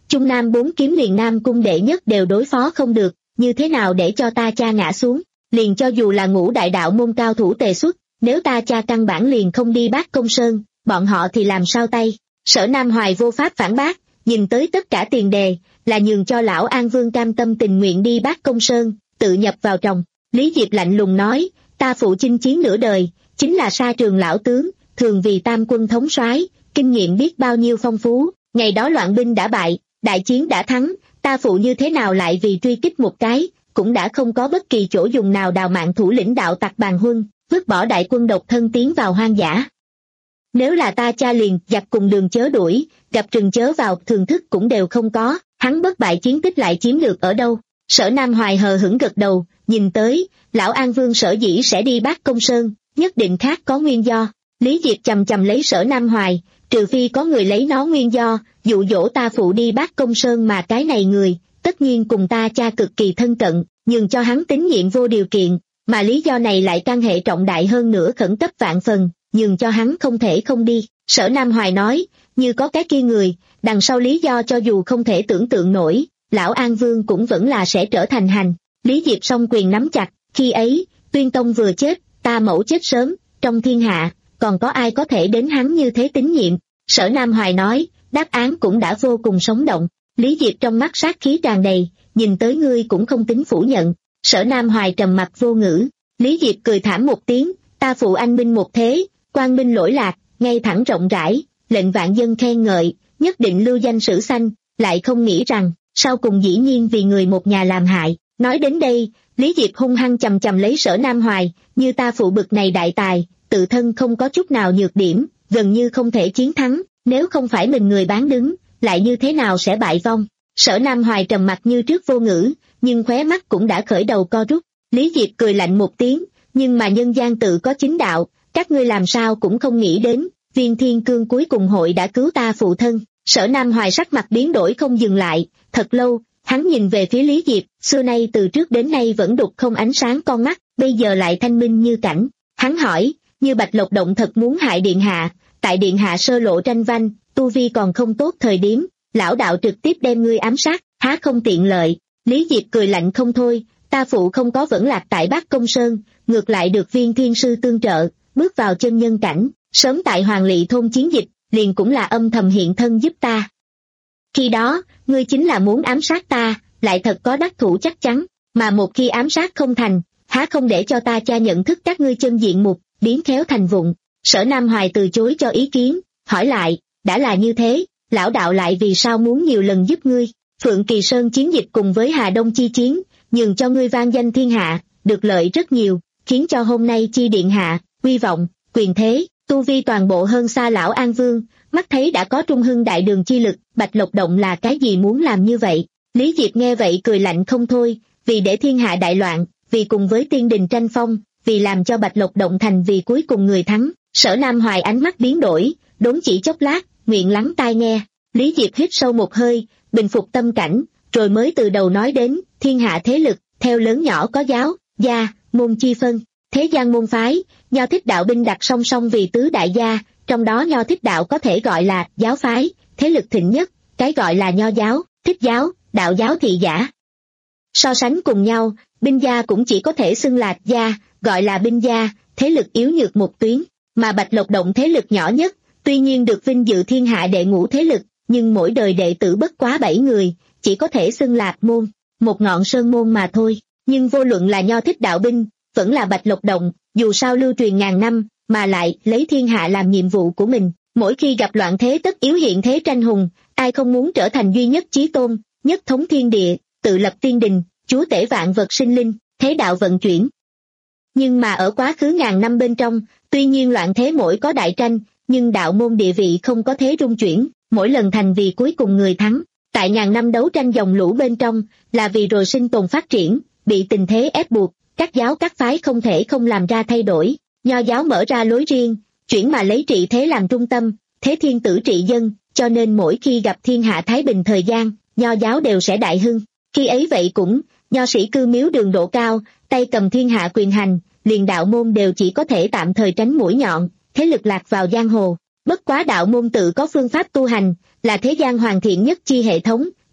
Trung Nam bốn kiếm liền Nam cung đệ nhất đều đối phó không được, như thế nào để cho ta cha ngã xuống, liền cho dù là ngũ đại đạo môn cao thủ tề xuất, nếu ta cha căn bản liền không đi Bác Công Sơn, bọn họ thì làm sao tay. Sở Nam Hoài vô pháp phản bác, nhìn tới tất cả tiền đề, là nhường cho lão An Vương cam tâm tình nguyện đi Bác Công Sơn, tự nhập vào trong. Lý Diệp lạnh lùng nói, ta phụ chinh chiến nửa đời, chính là sa trường lão tướng, thường vì tam quân thống soái, kinh nghiệm biết bao nhiêu phong phú, ngày đó loạn binh đã bại, đại chiến đã thắng, ta phụ như thế nào lại vì truy kích một cái, cũng đã không có bất kỳ chỗ dùng nào đào mạng thủ lĩnh đạo tặc Bàn Huân, vứt bỏ đại quân độc thân tiến vào hoang dã. Nếu là ta cha liền giặc cùng đường chớ đuổi, gặp rừng chớ vào, thường thức cũng đều không có, hắn bất bại chiến tích lại chiếm được ở đâu. Sở Nam Hoài hờ hững gật đầu, nhìn tới, lão An Vương sở dĩ sẽ đi Bác Công Sơn, nhất định khác có nguyên do. Lý Diệp chầm chầm lấy Sở Nam Hoài, trừ phi có người lấy nó nguyên do, dụ dỗ ta phụ đi Bác Công Sơn, mà cái này người, tất nhiên cùng ta cha cực kỳ thân cận, nhường cho hắn tín nhiệm vô điều kiện, mà lý do này lại căn hệ trọng đại hơn nữa, khẩn cấp vạn phần, nhường cho hắn không thể không đi. Sở Nam Hoài nói, như có cái kia người, đằng sau lý do cho dù không thể tưởng tượng nổi, lão An Vương cũng vẫn là sẽ trở thành hành. Lý Diệp song quyền nắm chặt, khi ấy, Tuyên Tông vừa chết, ta mẫu chết sớm, trong thiên hạ, còn có ai có thể đến hắn như thế tín nhiệm. Sở Nam Hoài nói, đáp án cũng đã vô cùng sống động. Lý Diệp trong mắt sát khí tràn đầy, nhìn tới ngươi cũng không tính phủ nhận. Sở Nam Hoài trầm mặc vô ngữ. Lý Diệp cười thảm một tiếng, ta phụ anh minh một thế, quang minh lỗi lạc, ngay thẳng rộng rãi, lệnh vạn dân khen ngợi, nhất định lưu danh sử xanh, lại không nghĩ rằng, sau cùng dĩ nhiên vì người một nhà làm hại. Nói đến đây, Lý Diệp hung hăng chầm chầm lấy Sở Nam Hoài, như ta phụ bực này đại tài, tự thân không có chút nào nhược điểm, gần như không thể chiến thắng, nếu không phải mình người bán đứng, lại như thế nào sẽ bại vong. Sở Nam Hoài trầm mặt như trước vô ngữ, nhưng khóe mắt cũng đã khởi đầu co rút. Lý Diệp cười lạnh một tiếng, nhưng mà nhân gian tự có chính đạo, các ngươi làm sao cũng không nghĩ đến, Viên Thiên Cương cuối cùng hội đã cứu ta phụ thân. Sở Nam Hoài sắc mặt biến đổi không dừng lại, thật lâu, hắn nhìn về phía Lý Diệp, xưa nay từ trước đến nay vẫn đục không ánh sáng con mắt, bây giờ lại thanh minh như cảnh. Hắn hỏi, như Bạch Lộc Động thật muốn hại điện hạ, tại điện hạ sơ lộ tranh vanh, tu vi còn không tốt thời điểm, lão đạo trực tiếp đem ngươi ám sát, há không tiện lợi. Lý Diệp cười lạnh không thôi, ta phụ không có vẫn lạc tại Bác Công Sơn, ngược lại được Viên Thiên Sư tương trợ, bước vào chân nhân cảnh, sớm tại Hoàng Lỵ thôn chiến dịch, liền cũng là âm thầm hiện thân giúp ta. Khi đó, ngươi chính là muốn ám sát ta, lại thật có đắc thủ chắc chắn, mà một khi ám sát không thành, há không để cho ta cha nhận thức các ngươi chân diện mục, biến khéo thành vụng. Sở Nam Hoài từ chối cho ý kiến, hỏi lại, đã là như thế, lão đạo lại vì sao muốn nhiều lần giúp ngươi? Phượng Kỳ Sơn chiến dịch cùng với Hà Đông chi chiến, nhường cho ngươi vang danh thiên hạ, được lợi rất nhiều, khiến cho hôm nay chi điện hạ, uy vọng, quyền thế, tu vi toàn bộ hơn xa lão An Vương, mắt thấy đã có trung hưng đại đường chi lực, Bạch Lộc Động là cái gì muốn làm như vậy? Lý Diệp nghe vậy cười lạnh không thôi, vì để thiên hạ đại loạn, vì cùng với tiên đình tranh phong, vì làm cho Bạch Lộc Động thành vì cuối cùng người thắng. Sở Nam Hoài ánh mắt biến đổi, đốn chỉ chốc lát, nguyện lắng tai nghe. Lý Diệp hít sâu một hơi, bình phục tâm cảnh, rồi mới từ đầu nói đến, thiên hạ thế lực, theo lớn nhỏ có giáo, gia, môn chi phân. Thế gian môn phái, Nho Thích Đạo binh đặt song song vì tứ đại gia, trong đó Nho Thích Đạo có thể gọi là giáo phái, thế lực thịnh nhất, cái gọi là Nho giáo, Thích giáo, Đạo giáo thị giả. So sánh cùng nhau, binh gia cũng chỉ có thể xưng là gia, gọi là binh gia, thế lực yếu nhược một tuyến, mà Bạch Lộc Động thế lực nhỏ nhất, tuy nhiên được vinh dự thiên hạ đệ ngũ thế lực, nhưng mỗi đời đệ tử bất quá bảy người, chỉ có thể xưng là môn, một ngọn sơn môn mà thôi. Nhưng vô luận là Nho Thích Đạo binh, vẫn là Bạch Lộc Động, dù sao lưu truyền ngàn năm, mà lại lấy thiên hạ làm nhiệm vụ của mình, mỗi khi gặp loạn thế tất yếu hiện thế tranh hùng, ai không muốn trở thành duy nhất chí tôn, nhất thống thiên địa, tự lập tiên đình, chúa tể vạn vật sinh linh, thế đạo vận chuyển. Nhưng mà ở quá khứ ngàn năm bên trong, tuy nhiên loạn thế mỗi có đại tranh, nhưng đạo môn địa vị không có thế rung chuyển, mỗi lần thành vì cuối cùng người thắng. Tại ngàn năm đấu tranh dòng lũ bên trong, là vì rồi sinh tồn phát triển, bị tình thế ép buộc, các giáo các phái không thể không làm ra thay đổi. Nho giáo mở ra lối riêng, chuyển mà lấy trị thế làm trung tâm, thế thiên tử trị dân, cho nên mỗi khi gặp thiên hạ thái bình thời gian, Nho giáo đều sẽ đại hưng. Khi ấy vậy cũng, nho sĩ cư miếu đường độ cao, tay cầm thiên hạ quyền hành, liền đạo môn đều chỉ có thể tạm thời tránh mũi nhọn, thế lực lạc vào giang hồ. Bất quá đạo môn tự có phương pháp tu hành, là thế gian hoàn thiện nhất chi hệ thống,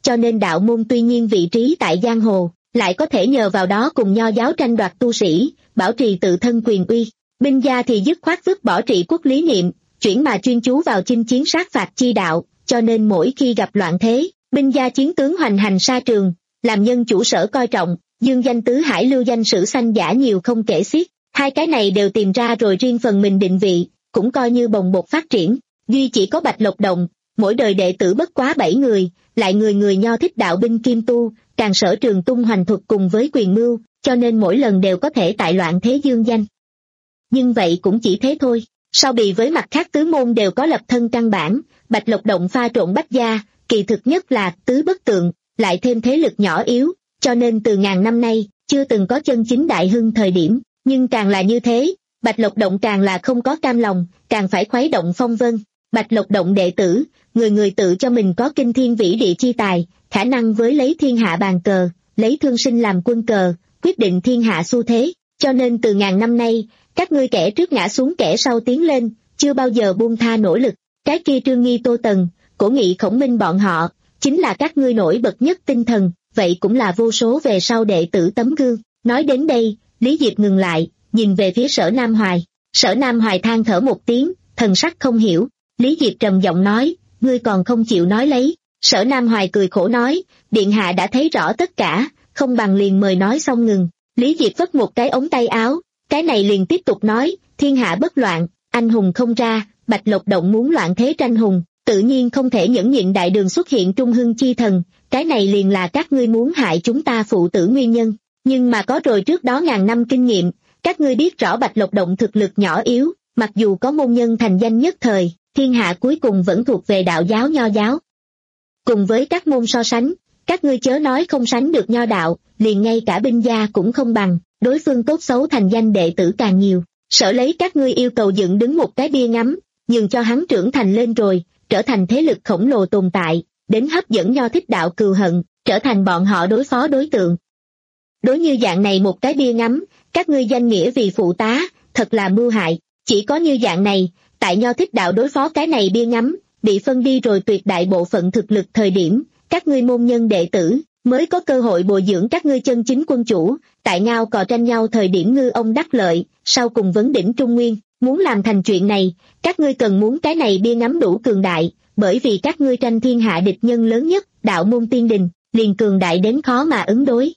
cho nên đạo môn tuy nhiên vị trí tại giang hồ, lại có thể nhờ vào đó cùng nho giáo tranh đoạt tu sĩ, bảo trì tự thân quyền uy. Binh gia thì dứt khoát vứt bỏ trị quốc lý niệm, chuyển mà chuyên chú vào chinh chiến sát phạt chi đạo, cho nên mỗi khi gặp loạn thế, binh gia chiến tướng hoành hành sa trường, làm nhân chủ sở coi trọng, dương danh tứ hải lưu danh sử sanh giả nhiều không kể xiết. Hai cái này đều tìm ra rồi riêng phần mình định vị, cũng coi như bồng bột phát triển. Duy chỉ có Bạch Lộc Động, mỗi đời đệ tử bất quá bảy người, lại người người nho thích đạo binh kim tu, càng sở trường tung hoành thuật cùng với quyền mưu, cho nên mỗi lần đều có thể tại loạn thế dương danh. Nhưng vậy cũng chỉ thế thôi, sau bì với mặt khác tứ môn đều có lập thân căn bản, Bạch Lộc Động pha trộn bách gia, kỳ thực nhất là tứ bất tượng, lại thêm thế lực nhỏ yếu, cho nên từ ngàn năm nay, chưa từng có chân chính đại hưng thời điểm, nhưng càng là như thế, Bạch Lộc Động càng là không có cam lòng, càng phải khuấy động phong vân. Bạch Lộc Động đệ tử, người người tự cho mình có kinh thiên vĩ địa chi tài, khả năng với lấy thiên hạ bàn cờ, lấy thương sinh làm quân cờ, quyết định thiên hạ xu thế, cho nên từ ngàn năm nay, các ngươi kẻ trước ngã xuống kẻ sau tiến lên, chưa bao giờ buông tha nỗ lực. Cái kia Trương Nghi Tô Tần, Cổ Nghị Khổng Minh bọn họ, chính là các ngươi nổi bật nhất tinh thần, vậy cũng là vô số về sau đệ tử tấm gương. Nói đến đây, Lý Diệp ngừng lại, nhìn về phía Sở Nam Hoài. Sở Nam Hoài than thở một tiếng, thần sắc không hiểu. Lý Diệp trầm giọng nói, ngươi còn không chịu nói lấy. Sở Nam Hoài cười khổ nói, điện hạ đã thấy rõ tất cả, không bằng liền mời nói xong ngừng. Lý Diệp vất một cái ống tay áo, cái này liền tiếp tục nói, thiên hạ bất loạn, anh hùng không ra, Bạch Lộc Động muốn loạn thế tranh hùng, tự nhiên không thể nhẫn nhịn đại đường xuất hiện trung hưng chi thần, cái này liền là các ngươi muốn hại chúng ta phụ tử nguyên nhân. Nhưng mà có rồi trước đó ngàn năm kinh nghiệm, các ngươi biết rõ Bạch Lộc Động thực lực nhỏ yếu, mặc dù có môn nhân thành danh nhất thời, thiên hạ cuối cùng vẫn thuộc về đạo giáo nho giáo. Cùng với các môn so sánh, các ngươi chớ nói không sánh được nho đạo, liền ngay cả binh gia cũng không bằng, đối phương tốt xấu thành danh đệ tử càng nhiều. Sở lấy các ngươi yêu cầu dựng đứng một cái bia ngắm, nhường cho hắn trưởng thành lên rồi, trở thành thế lực khổng lồ tồn tại, đến hấp dẫn nho thích đạo cừu hận, trở thành bọn họ đối phó đối tượng. Đối như dạng này một cái bia ngắm, các ngươi danh nghĩa vì phụ tá, thật là mưu hại, chỉ có như dạng này, tại nho thích đạo đối phó cái này bia ngắm, bị phân đi rồi tuyệt đại bộ phận thực lực thời điểm, các ngươi môn nhân đệ tử, mới có cơ hội bồi dưỡng các ngươi chân chính quân chủ, tại ngao cò tranh nhau thời điểm ngư ông đắc lợi, sau cùng vấn đỉnh Trung Nguyên. Muốn làm thành chuyện này, các ngươi cần muốn cái này bia ngắm đủ cường đại, bởi vì các ngươi tranh thiên hạ địch nhân lớn nhất, đạo môn tiên đình, liền cường đại đến khó mà ứng đối.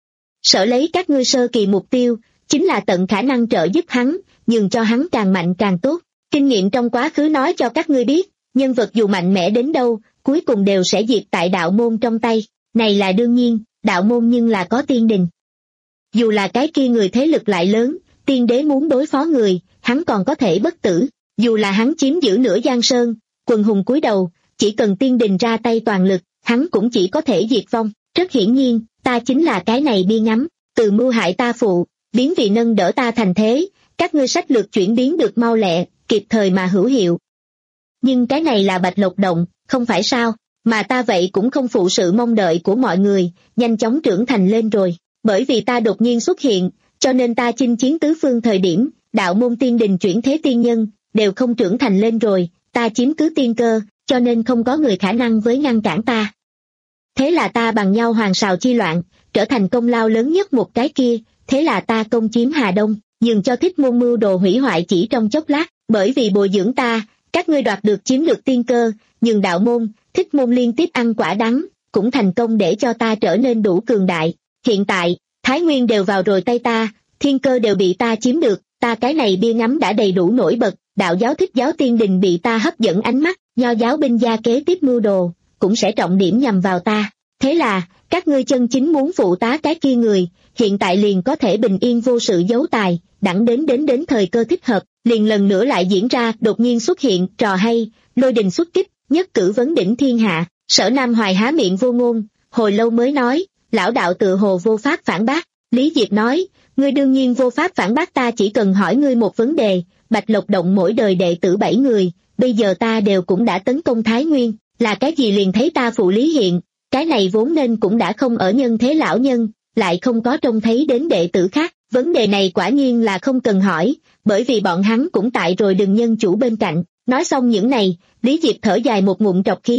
Sở lấy các ngươi sơ kỳ mục tiêu, chính là tận khả năng trợ giúp hắn, nhường cho hắn càng mạnh càng tốt. Kinh nghiệm trong quá khứ nói cho các ngươi biết, nhân vật dù mạnh mẽ đến đâu, cuối cùng đều sẽ diệt tại đạo môn trong tay. Này là đương nhiên, đạo môn nhưng là có tiên đình. Dù là cái kia người thế lực lại lớn, tiên đế muốn đối phó người, hắn còn có thể bất tử. Dù là hắn chiếm giữ nửa giang sơn, quần hùng cúi đầu, chỉ cần tiên đình ra tay toàn lực, hắn cũng chỉ có thể diệt vong. Rất hiển nhiên, ta chính là cái này bia ngắm, từ mưu hại ta phụ, biến vì nâng đỡ ta thành thế, các ngươi sách lược chuyển biến được mau lẹ, kịp thời mà hữu hiệu. Nhưng cái này là Bạch Lộc Động, không phải sao, mà ta vậy cũng không phụ sự mong đợi của mọi người, nhanh chóng trưởng thành lên rồi. Bởi vì ta đột nhiên xuất hiện, cho nên ta chinh chiến tứ phương thời điểm, đạo môn tiên đình chuyển thế tiên nhân, đều không trưởng thành lên rồi, ta chiếm cứ tiên cơ, cho nên không có người khả năng với ngăn cản ta. Thế là ta bằng nhau hoàng sào chi loạn, trở thành công lao lớn nhất một cái kia, thế là ta công chiếm Hà Đông, nhường cho Thích Môn mưu đồ hủy hoại chỉ trong chốc lát, bởi vì bồi dưỡng ta, các ngươi đoạt được chiếm được tiên cơ, nhường đạo môn, Thích Môn liên tiếp ăn quả đắng, cũng thành công để cho ta trở nên đủ cường đại. Hiện tại, Thái Nguyên đều vào rồi tay ta, thiên cơ đều bị ta chiếm được, ta cái này bia ngắm đã đầy đủ nổi bật, đạo giáo Thích giáo tiên đình bị ta hấp dẫn ánh mắt, nho giáo binh gia kế tiếp mưu đồ, cũng sẽ trọng điểm nhằm vào ta. Thế là, các ngươi chân chính muốn phụ tá cái kia người, hiện tại liền có thể bình yên vô sự giấu tài, đẳng đến đến đến thời cơ thích hợp, liền lần nữa lại diễn ra, đột nhiên xuất hiện, trò hay, lôi đình xuất kích, nhất cử vấn đỉnh thiên hạ. Sở Nam Hoài há miệng vô ngôn, hồi lâu mới nói, lão đạo tự hồ vô pháp phản bác. Lý Diệp nói, ngươi đương nhiên vô pháp phản bác, ta chỉ cần hỏi ngươi một vấn đề, Bạch Lộc Động mỗi đời đệ tử bảy người, bây giờ ta đều cũng đã tấn công Thái Nguyên, là cái gì liền thấy ta phụ Lý hiện, cái này vốn nên cũng đã không ở nhân thế lão nhân, lại không có trông thấy đến đệ tử khác, vấn đề này quả nhiên là không cần hỏi, bởi vì bọn hắn cũng tại rồi đừng nhân chủ bên cạnh. Nói xong những này, Lý Diệp thở dài một ngụm trọc khí,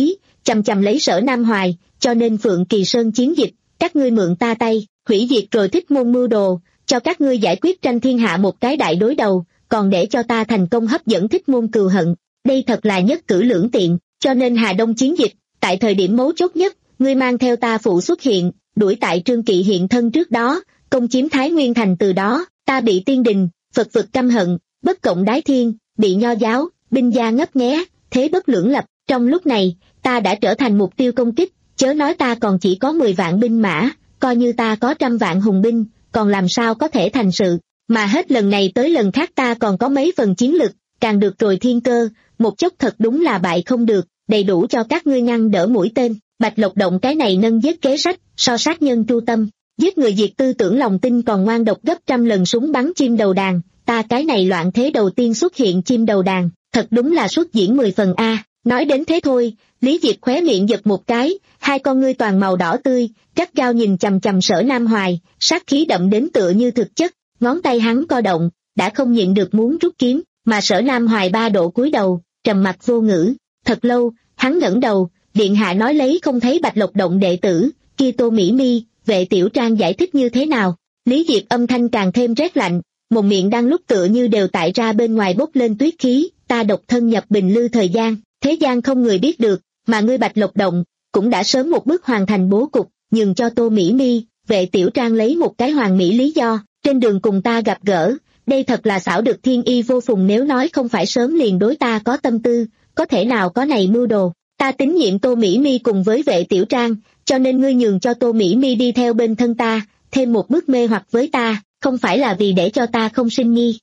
chằm chằm lấy Sở Nam Hoài, cho nên Phượng Kỳ Sơn chiến dịch, các ngươi mượn ta tay, hủy diệt rồi Thích Môn mưu đồ, cho các ngươi giải quyết tranh thiên hạ một cái đại đối đầu, còn để cho ta thành công hấp dẫn Thích Môn cừu hận, đây thật là nhất cử lưỡng tiện, cho nên Hà Đông chiến dịch, tại thời điểm mấu chốt nhất, ngươi mang theo ta phụ xuất hiện, đuổi tại Trương Kỵ hiện thân trước đó, công chiếm Thái Nguyên thành, từ đó, ta bị tiên đình, Phật vực căm hận, bất cộng đái thiên, bị nho giáo, binh gia ngấp nghé, thế bất lưỡng lập, trong lúc này, ta đã trở thành mục tiêu công kích, chớ nói ta còn chỉ có mười vạn binh mã, coi như ta có trăm vạn hùng binh, còn làm sao có thể thành sự, mà hết lần này tới lần khác ta còn có mấy phần chiến lực, càng được rồi thiên cơ, một chốc thật đúng là bại không được, đầy đủ cho các ngươi ngăn đỡ mũi tên. Bạch Lộc Động cái này nâng giết kế sách, so sát nhân tru tâm, giết người diệt tư tưởng lòng tin còn ngoan độc gấp trăm lần súng bắn chim đầu đàn, ta cái này loạn thế đầu tiên xuất hiện chim đầu đàn, thật đúng là xuất diễn mười phần a. Nói đến thế thôi, Lý Diệp khóe miệng giật một cái, hai con ngươi toàn màu đỏ tươi, gắt gao nhìn chằm chằm Sở Nam Hoài, sát khí đậm đến tựa như thực chất, ngón tay hắn co động, đã không nhịn được muốn rút kiếm, mà Sở Nam Hoài ba độ cúi đầu, trầm mặc vô ngữ, thật lâu, hắn ngẩng đầu, điện hạ nói lấy không thấy Bạch Lộc Động đệ tử, kia Tô Mỹ Mi, Vệ Tiểu Trang giải thích như thế nào? Lý Diệp âm thanh càng thêm rét lạnh, một miệng đang lúc tựa như đều tại ra bên ngoài bốc lên tuyết khí, ta độc thân nhập Bình Lư thời gian, thế gian không người biết được, mà ngươi Bạch Lộc Động cũng đã sớm một bước hoàn thành bố cục, nhường cho Tô Mỹ Mi, Vệ Tiểu Trang lấy một cái hoàn mỹ lý do, trên đường cùng ta gặp gỡ, đây thật là xảo được thiên y vô phùng, nếu nói không phải sớm liền đối ta có tâm tư, có thể nào có này mưu đồ. Ta tín nhiệm Tô Mỹ Mi cùng với Vệ Tiểu Trang, cho nên ngươi nhường cho Tô Mỹ Mi đi theo bên thân ta, thêm một bước mê hoặc với ta, không phải là vì để cho ta không sinh nghi.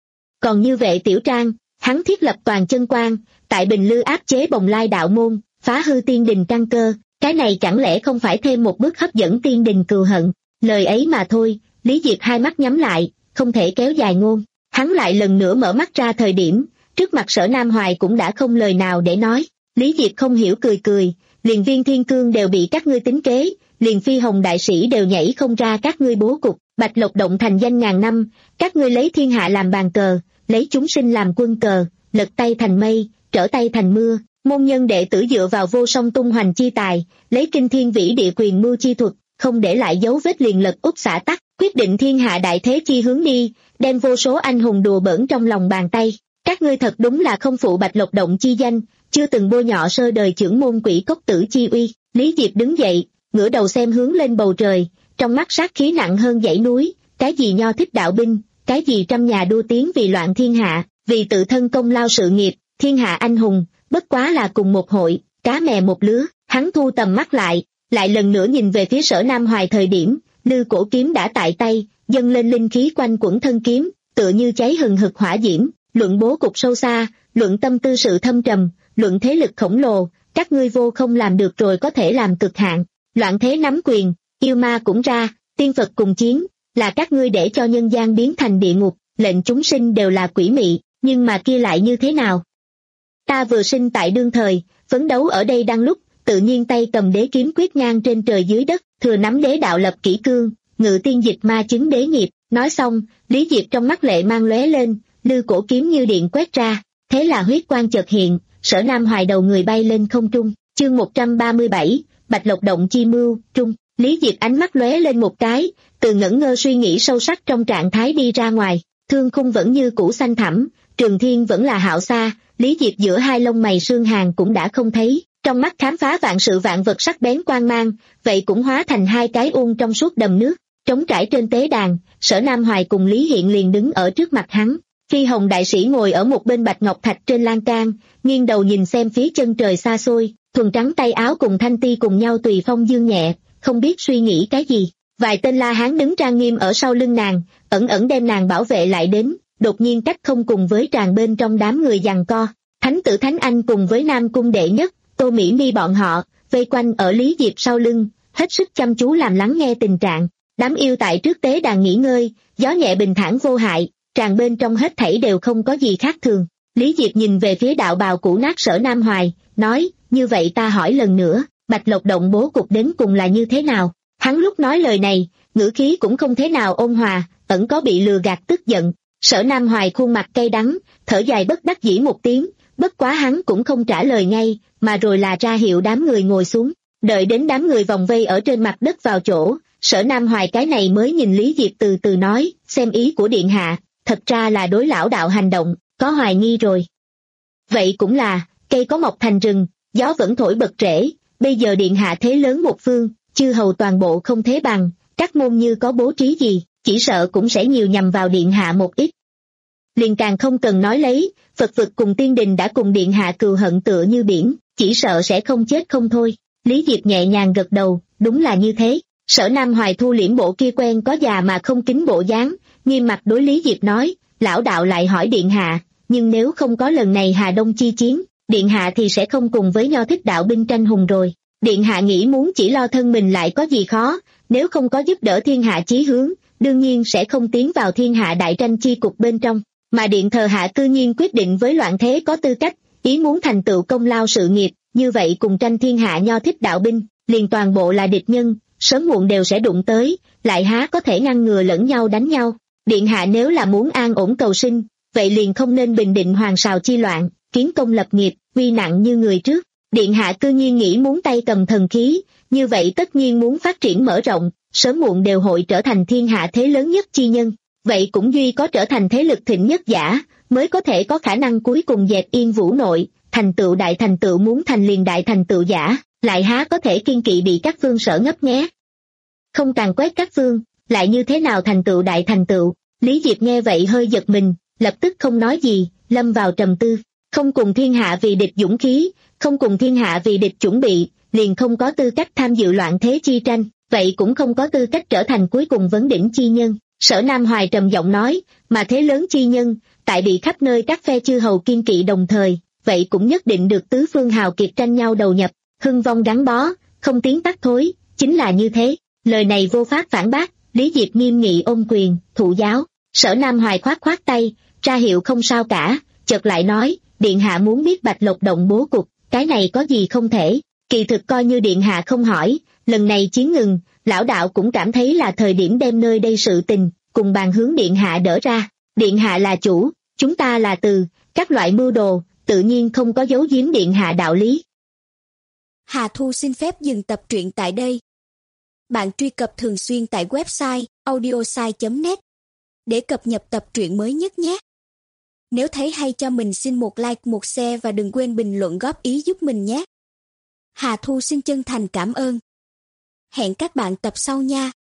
Còn như Vệ Tiểu Trang, hắn thiết lập toàn chân quan, tại Bình Lư áp chế Bồng Lai đạo môn, phá hư tiên đình căn cơ, cái này chẳng lẽ không phải thêm một bước hấp dẫn tiên đình cừu hận, lời ấy mà thôi. Lý Diệp hai mắt nhắm lại, không thể kéo dài ngôn, hắn lại lần nữa mở mắt ra thời điểm, trước mặt Sở Nam Hoài cũng đã không lời nào để nói. Lý Diệp không hiểu cười cười, liền Viên Thiên Cương đều bị các ngươi tính kế, liền Phi Hồng đại sĩ đều nhảy không ra các ngươi bố cục, Bạch Lộc Động thành danh ngàn năm, các ngươi lấy thiên hạ làm bàn cờ, lấy chúng sinh làm quân cờ, lật tay thành mây, trở tay thành mưa, môn nhân đệ tử dựa vào vô song tung hoành chi tài, lấy kinh thiên vĩ địa quyền mưu chi thuật, không để lại dấu vết liền lật úp xả tắc, quyết định thiên hạ đại thế chi hướng đi, đem vô số anh hùng đùa bỡn trong lòng bàn tay. Các ngươi thật đúng là không phụ Bạch Lộc Động chi danh, chưa từng bôi nhọ sơ đời trưởng môn quỷ cốc tử chi uy. Lý Diệp đứng dậy, ngửa đầu xem hướng lên bầu trời, trong mắt sát khí nặng hơn dãy núi, cái gì nho thích đạo binh, cái gì trăm nhà đua tiếng vì loạn thiên hạ, vì tự thân công lao sự nghiệp, thiên hạ anh hùng, bất quá là cùng một hội, cá mè một lứa. Hắn thu tầm mắt lại, lại lần nữa nhìn về phía Sở Nam Hoài thời điểm, lư cổ kiếm đã tại tay, dâng lên linh khí quanh quẩn thân kiếm, tựa như cháy hừng hực hỏa diễm, luận bố cục sâu xa, luận tâm tư sự thâm trầm, luận thế lực khổng lồ, các ngươi vô không làm được rồi có thể làm cực hạn. Loạn thế nắm quyền, yêu ma cũng ra, tiên Phật cùng chiến, là các ngươi để cho nhân gian biến thành địa ngục, lệnh chúng sinh đều là quỷ mị, nhưng mà kia lại như thế nào? Ta vừa sinh tại đương thời, phấn đấu ở đây đang lúc, tự nhiên tay cầm đế kiếm quyết ngang trên trời dưới đất, thừa nắm đế đạo lập kỷ cương, ngự tiên dịch ma chứng đế nghiệp. Nói xong, Lý Diệp trong mắt lệ mang lóe lên, lư cổ kiếm như điện quét ra, thế là huyết quang chợt hiện, Sở Nam Hoài đầu người bay lên không trung. Chương một trăm ba mươi bảy, Bạch Lộc Động chi mưu, trung. Lý Diệp ánh mắt lóe lên một cái, từ ngẩn ngơ suy nghĩ sâu sắc trong trạng thái đi ra ngoài, thương khung vẫn như cũ xanh thẳm, trường thiên vẫn là hạo xa, Lý Diệp giữa hai lông mày sương hàn cũng đã không thấy, trong mắt khám phá vạn sự vạn vật sắc bén quang mang, vậy cũng hóa thành hai cái uôn trong suốt đầm nước, trống trải trên tế đàn, Sở Nam Hoài cùng Lý Hiện liền đứng ở trước mặt hắn. Phi Hồng đại sĩ ngồi ở một bên bạch ngọc thạch trên lan can, nghiêng đầu nhìn xem phía chân trời xa xôi, thuần trắng tay áo cùng Thanh Ti cùng nhau tùy phong dương nhẹ, không biết suy nghĩ cái gì. Vài tên la hán đứng trang nghiêm ở sau lưng nàng, ẩn ẩn đem nàng bảo vệ lại đến, đột nhiên cách không cùng với tràn bên trong đám người giằng co. Thánh tử Thánh Anh cùng với Nam Cung đệ nhất, Tô Mỹ Mi bọn họ, vây quanh ở Lý Diệp sau lưng, hết sức chăm chú làm lắng nghe tình trạng. Đám yêu tại trước tế đàn nghỉ ngơi, gió nhẹ bình thản vô hại, tràn bên trong hết thảy đều không có gì khác thường. Lý Diệp nhìn về phía đạo bào cũ nát Sở Nam Hoài, nói, như vậy ta hỏi lần nữa, Bạch Lộc Động bố cục đến cùng là như thế nào? Hắn lúc nói lời này, ngữ khí cũng không thế nào ôn hòa, ẩn có bị lừa gạt tức giận. Sở Nam Hoài khuôn mặt cay đắng, thở dài bất đắc dĩ một tiếng, Bất quá hắn cũng không trả lời ngay, mà rồi là ra hiệu đám người ngồi xuống. Đợi đến đám người vòng vây ở trên mặt đất vào chỗ, Sở Nam Hoài cái này mới nhìn Lý Diệp từ từ nói, xem ý của điện hạ, thật ra là đối lão đạo hành động, có hoài nghi rồi. Vậy cũng là, cây có mọc thành rừng, gió vẫn thổi bật rễ, bây giờ điện hạ thế lớn một phương, chư hầu toàn bộ không thế bằng, các môn như có bố trí gì, chỉ sợ cũng sẽ nhiều nhằm vào điện hạ một ít. Liền càng không cần nói lấy, Phật vực cùng tiên đình đã cùng điện hạ cừu hận tựa như biển, chỉ sợ sẽ không chết không thôi. Lý Diệp nhẹ nhàng gật đầu, đúng là như thế. Sở Nam Hoài thu liễm bộ kia quen có già mà không kính bộ dáng, nghiêm mặt đối Lý Diệp nói, lão đạo lại hỏi điện hạ, nhưng nếu không có lần này Hà Đông chi chiến, điện hạ thì sẽ không cùng với Nho Thích đạo binh tranh hùng rồi. Điện hạ nghĩ muốn chỉ lo thân mình lại có gì khó, nếu không có giúp đỡ thiên hạ chí hướng, đương nhiên sẽ không tiến vào thiên hạ đại tranh chi cục bên trong. Mà điện thờ hạ cư nhiên quyết định với loạn thế có tư cách, ý muốn thành tựu công lao sự nghiệp, như vậy cùng tranh thiên hạ Nho Thích đạo binh, liền toàn bộ là địch nhân, sớm muộn đều sẽ đụng tới, lại há có thể ngăn ngừa lẫn nhau đánh nhau. Điện hạ nếu là muốn an ổn cầu sinh, vậy liền không nên bình định hoàng sào chi loạn, kiến công lập nghiệp, uy nặng như người trước. Điện hạ cư nhiên nghĩ muốn tay cầm thần khí, như vậy tất nhiên muốn phát triển mở rộng, sớm muộn đều hội trở thành thiên hạ thế lớn nhất chi nhân. Vậy cũng duy có trở thành thế lực thịnh nhất giả, mới có thể có khả năng cuối cùng dẹp yên vũ nội, thành tựu đại thành tựu muốn thành liền đại thành tựu giả, lại há có thể kiên kỵ bị các phương sở ngấp nghé. Không càng quét các phương, lại như thế nào thành tựu đại thành tựu. Lý Diệp nghe vậy hơi giật mình, lập tức không nói gì, lâm vào trầm tư. Không cùng thiên hạ vì địch dũng khí, không cùng thiên hạ vì địch chuẩn bị, liền không có tư cách tham dự loạn thế chi tranh, vậy cũng không có tư cách trở thành cuối cùng vấn đỉnh chi nhân. Sở Nam Hoài trầm giọng nói, mà thế lớn chi nhân, tại bị khắp nơi các phe chư hầu kiên kỵ đồng thời, vậy cũng nhất định được tứ phương hào kiệt tranh nhau đầu nhập, hưng vong gắn bó, không tiến tắt thối, chính là như thế. Lời này vô pháp phản bác, Lý Diệp nghiêm nghị ôm quyền, thụ giáo. Sở Nam Hoài khoát khoát tay, ra hiệu không sao cả, chợt lại nói, điện hạ muốn biết Bạch Lộc động bố cục, cái này có gì không thể, kỳ thực coi như điện hạ không hỏi, lần này chiến ngừng, lão đạo cũng cảm thấy là thời điểm đem nơi đây sự tình, cùng bàn hướng điện hạ đỡ ra. Điện hạ là chủ, chúng ta là từ, các loại mưu đồ, tự nhiên không có giấu giếm điện hạ đạo lý. Hà Thu xin phép dừng tập truyện tại đây. Bạn truy cập thường xuyên tại website audiosai chấm net để cập nhật tập truyện mới nhất nhé. Nếu thấy hay cho mình xin một like, một share và đừng quên bình luận góp ý giúp mình nhé. Hà Thu xin chân thành cảm ơn. Hẹn các bạn tập sau nha.